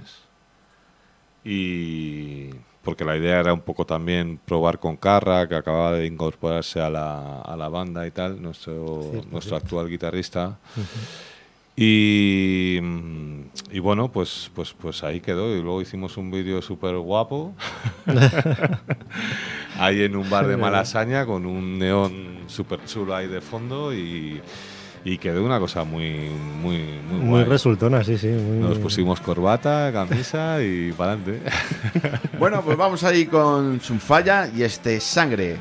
y porque la idea era un poco también probar con Carra, que acababa de incorporarse a la, a la banda y tal, nuestro, Cierto, nuestro cierto. actual guitarrista. Y, y bueno, pues, pues, pues ahí quedó. Y luego hicimos un vídeo súper guapo. Ahí en un bar de Malasaña con un neón súper chulo ahí de fondo. Y, y quedó una cosa muy, muy, muy, Muy guay. resultona, sí, sí. Muy, Nos pusimos corbata, camisa y para adelante. Bueno, pues vamos ahí con Sunfalla y este Sangre.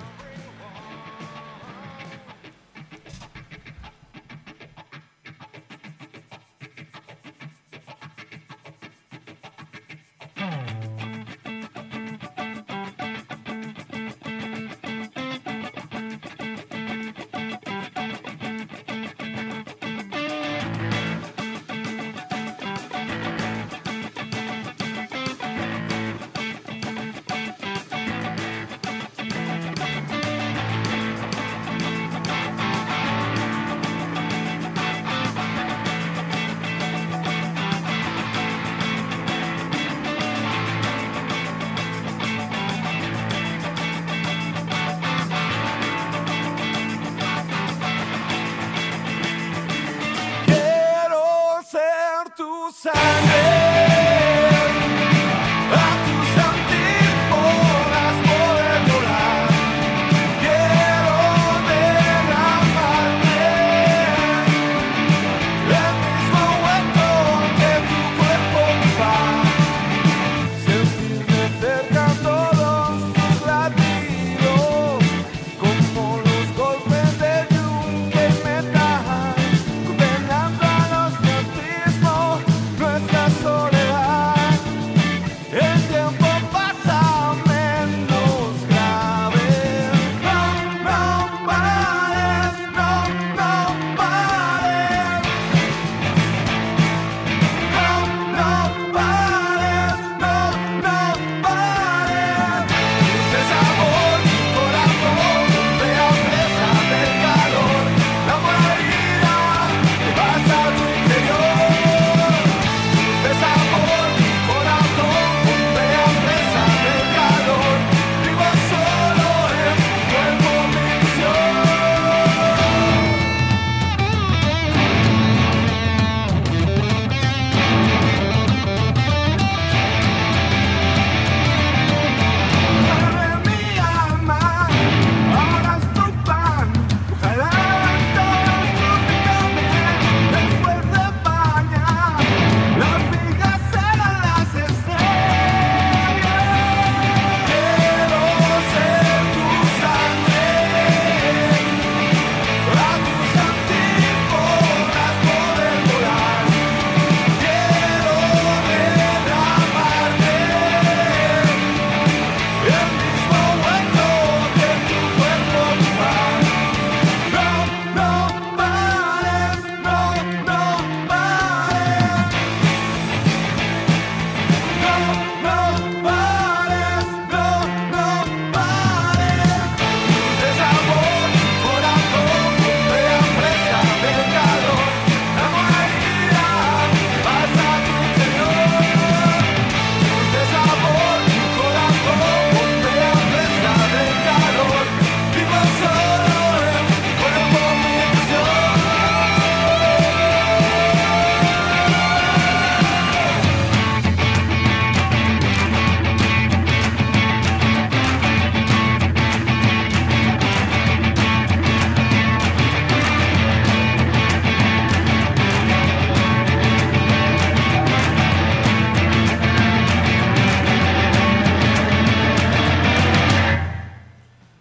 Sangre.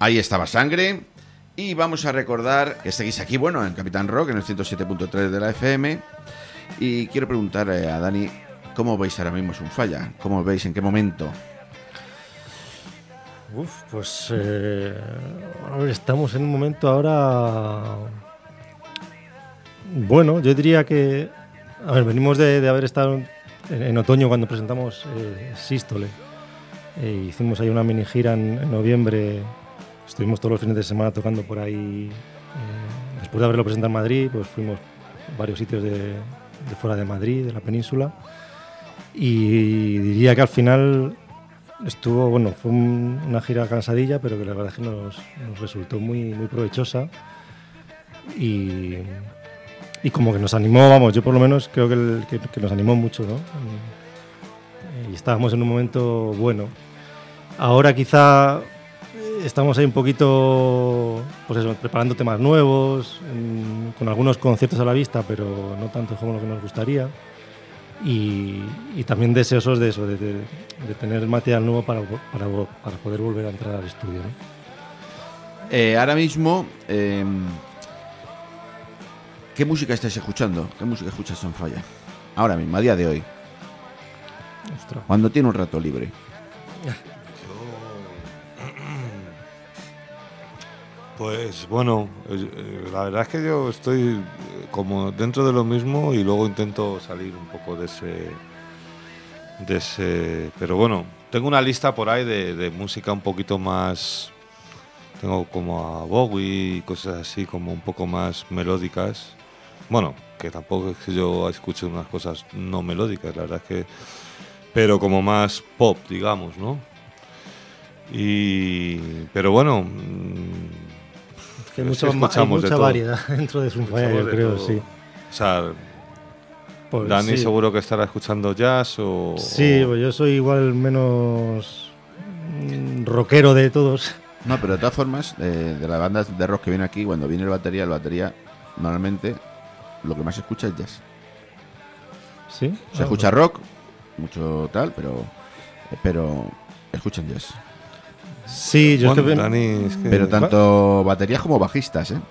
Ahí estaba Sangre. Y vamos a recordar que seguís aquí, bueno, en Capitán Rock, en el ciento siete punto tres de la F M. Y quiero preguntar eh, a Dani, ¿cómo veis ahora mismo Sunfalla? ¿Cómo veis? ¿En qué momento? Uf, pues eh, a ver, estamos en un momento ahora... Bueno, yo diría que... A ver, venimos de, de haber estado en, en otoño cuando presentamos eh, Sístole. Eh, hicimos ahí una mini gira en, en noviembre. Estuvimos todos los fines de semana tocando por ahí. Eh, después de haberlo presentado en Madrid, pues fuimos a varios sitios de, de fuera de Madrid, de la península. Y diría que al final estuvo, bueno, fue un, una gira cansadilla, pero que la verdad es que nos, nos resultó muy, muy provechosa. Y, y como que nos animó, vamos, yo por lo menos creo que, el, que, que nos animó mucho, ¿no? Y estábamos en un momento bueno. Ahora quizá estamos ahí un poquito, pues eso, preparando temas nuevos, en, con algunos conciertos a la vista, pero no tanto como lo que nos gustaría. Y, y también deseosos de eso, de, de, de tener material nuevo para, para, para poder volver a entrar al estudio, ¿no? Eh, ahora mismo, eh, ¿qué música estáis escuchando? ¿Qué música escuchas Sunfalla? Ahora mismo, a día de hoy. Ostras. Cuando tiene un rato libre. Pues bueno, eh, la verdad es que yo estoy eh, como dentro de lo mismo y luego intento salir un poco de ese, de ese... Pero bueno, tengo una lista por ahí de, de música un poquito más... Tengo como a Bowie y cosas así como un poco más melódicas. Bueno, que tampoco es que yo escuche unas cosas no melódicas, la verdad es que... Pero como más pop, digamos, ¿no? Y... Pero bueno... Que hay mucha, hay mucha variedad dentro de Sunfalla, yo creo, sí. O sea, pues Dani sí. seguro que estará escuchando jazz o... Sí, pues yo soy igual menos mm, rockero de todos. No, pero de todas formas, eh, de las bandas de rock que viene aquí, cuando viene el batería, el batería normalmente lo que más se escucha es jazz. ¿Sí? Se Ah, escucha pues. rock, mucho tal, pero pero escuchan jazz. Sí, yo Bueno, es que... Dani, es que- Pero tanto baterías como bajistas, ¿eh?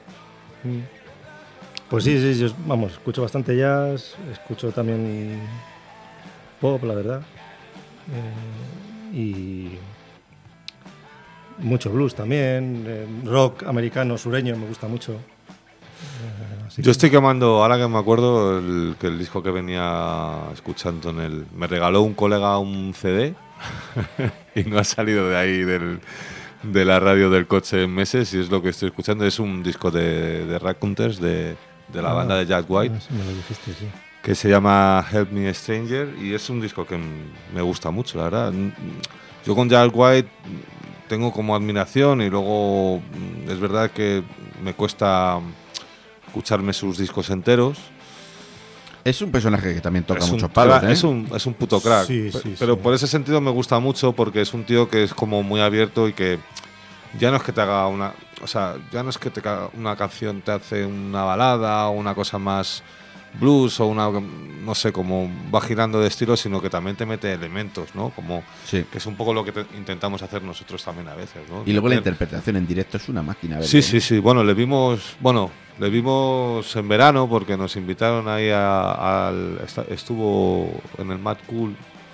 Pues sí, sí, yo, vamos, escucho bastante jazz, escucho también pop, la verdad. Eh, y mucho blues también, eh, rock americano, sureño, me gusta mucho. Eh, así Yo que- estoy quemando, ahora que me acuerdo, el, que el disco que venía escuchando en el... Me regaló un colega un C D y no ha salido de ahí del, de la radio del coche en meses y es lo que estoy escuchando. Es un disco de, de Raconteurs, de, de la Ah, banda de Jack White, ah, sí, me lo dijiste, sí. que se llama Help Me Stranger y es un disco que m- me gusta mucho, la verdad. Yo con Jack White tengo como admiración y luego mm, es verdad que me cuesta escucharme sus discos enteros. Es un personaje que también toca Es un muchos palos, crack, ¿eh? es, un, es un puto crack. Sí, Pe- sí, pero sí. por ese sentido me gusta mucho porque es un tío que es como muy abierto y que ya no es que te haga una... O sea, ya no es que te haga una canción te hace una balada o una cosa más blues o una... No sé, como va girando de estilo, sino que también te mete elementos, ¿no? Como Sí. que es un poco lo que te- intentamos hacer nosotros también a veces, ¿no? Y luego la Meter- interpretación en directo es una máquina. a ver, Sí, ¿eh? sí, sí. Bueno, le vimos, bueno, le vimos en verano porque nos invitaron ahí a- al, esta- estuvo en el Mad Cool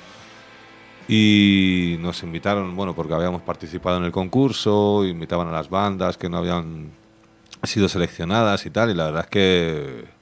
y nos invitaron, bueno, porque habíamos participado en el concurso, invitaban a las bandas que no habían sido seleccionadas y tal, y la verdad es que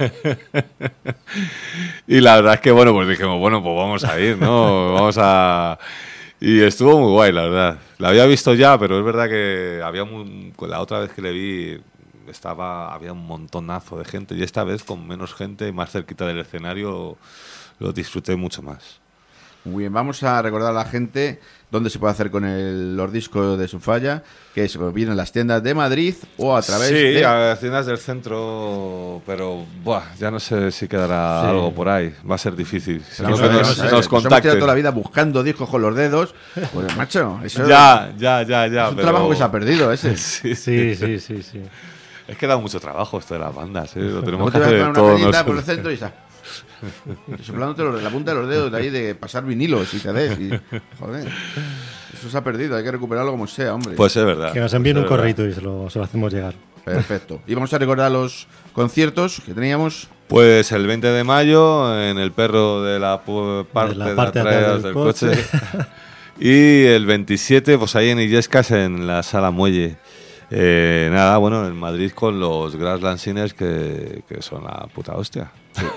y la verdad es que bueno, pues dijimos, bueno, pues vamos a ir, ¿no? Vamos a... Y estuvo muy guay, la verdad. La había visto ya, pero es verdad que había muy... la otra vez que le vi estaba había un montonazo de gente y esta vez con menos gente y más cerquita del escenario lo disfruté mucho más. Muy bien, vamos a recordar a la gente dónde se puede hacer con el, los discos de Sunfalla, que es, vienen en las tiendas de Madrid o a través sí, de... a las tiendas del centro, pero buah, ya no sé si quedará Sí. algo por ahí. Va a ser difícil. Pero Creo vamos que a ver, nos, vamos a ver, nos nos hemos tirado contacten. toda la vida buscando discos con los dedos. Pues, macho, eso Ya, ya, ya, ya. es un pero- trabajo que se ha perdido ese. Sí, Sí, sí, sí, sí. Es que da mucho trabajo esto de las bandas, ¿eh? Lo Luego tenemos te que vas a hacer poner una todo cañita por el nosotros. centro y está soplándote los- la punta de los dedos de ahí de pasar vinilos y C Ds y, joder, Eso se ha perdido, hay que recuperarlo como sea, hombre. Pues es verdad. Que nos envíen pues un correito y se lo, se lo hacemos llegar. Perfecto. Y vamos a recordar los conciertos que teníamos. Pues el veinte de mayo en el perro de la pu- parte De la de, parte de atrás atrás del del coche. coche. Y el veintisiete, pues ahí en Illescas, en la Sala Muelle. Eh, nada, bueno, en Madrid con los Grassland Sinners, que, que son la puta hostia.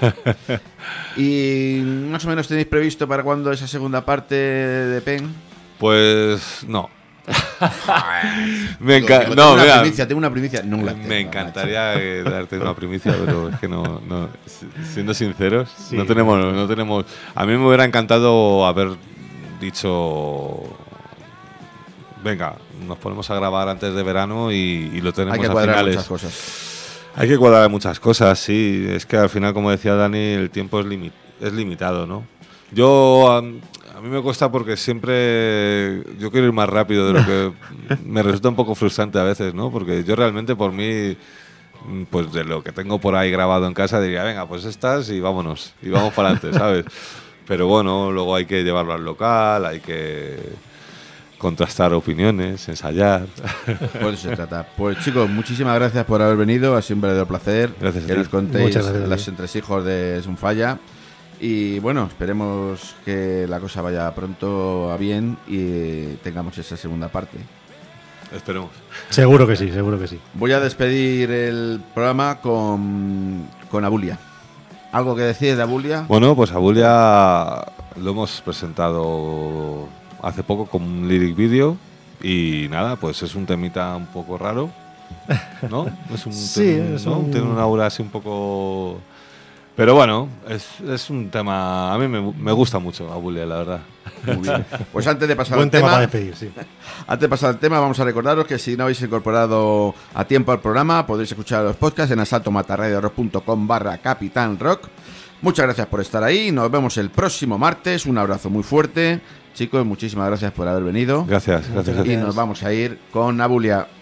¿Y más o menos tenéis previsto para cuándo esa segunda parte de Pen? Pues no. Me Digo, enca- digo, no, tengo una mira, primicia, tengo una primicia. No la tengo, me encantaría eh, darte una primicia, pero es que no, no si- siendo sinceros, Sí. no tenemos, no tenemos. A mí me hubiera encantado haber dicho, venga, nos ponemos a grabar antes de verano y, y lo tenemos Hay que a cuadrar finales. muchas cosas. Hay que cuadrar muchas cosas, sí. Es que al final, como decía Dani, el tiempo es, limi- es limitado, ¿no? Yo, a, a mí me cuesta porque siempre yo quiero ir más rápido de lo que me resulta un poco frustrante a veces, ¿no? Porque yo realmente por mí, pues de lo que tengo por ahí grabado en casa, diría, venga, pues estas y vámonos, y vamos para adelante, ¿sabes? Pero bueno, luego hay que llevarlo al local, hay que contrastar opiniones, ensayar. Por eso se trata. Pues chicos, muchísimas gracias por haber venido. Ha sido un verdadero placer Gracias a que ti. nos contéis Muchas gracias a ti. los entresijos de Sunfalla. Y bueno, esperemos que la cosa vaya pronto a bien y tengamos esa segunda parte. Esperemos. Seguro que sí, seguro que sí. Voy a despedir el programa con, con Abulia. ¿Algo que decir de Abulia? Bueno, pues Abulia lo hemos presentado hace poco con un lyric video y nada, pues es un temita un poco raro, ¿no? Es un Sí, tem- es ¿no? un- Tiene una aura así un poco... Pero bueno, es, es un tema... A mí me, me gusta mucho Abulia, la verdad. Muy bien. Pues antes de pasar Buen al tema tema, para despedir, sí. antes de pasar al tema, vamos a recordaros que si no habéis incorporado a tiempo al programa, podéis escuchar los podcasts en asaltomatarradiorock.com barra Capitán Rock. Muchas gracias por estar ahí. Nos vemos el próximo martes. Un abrazo muy fuerte. Chicos, muchísimas gracias por haber venido. Gracias, gracias a ti. Y nos vamos a ir con Abulia.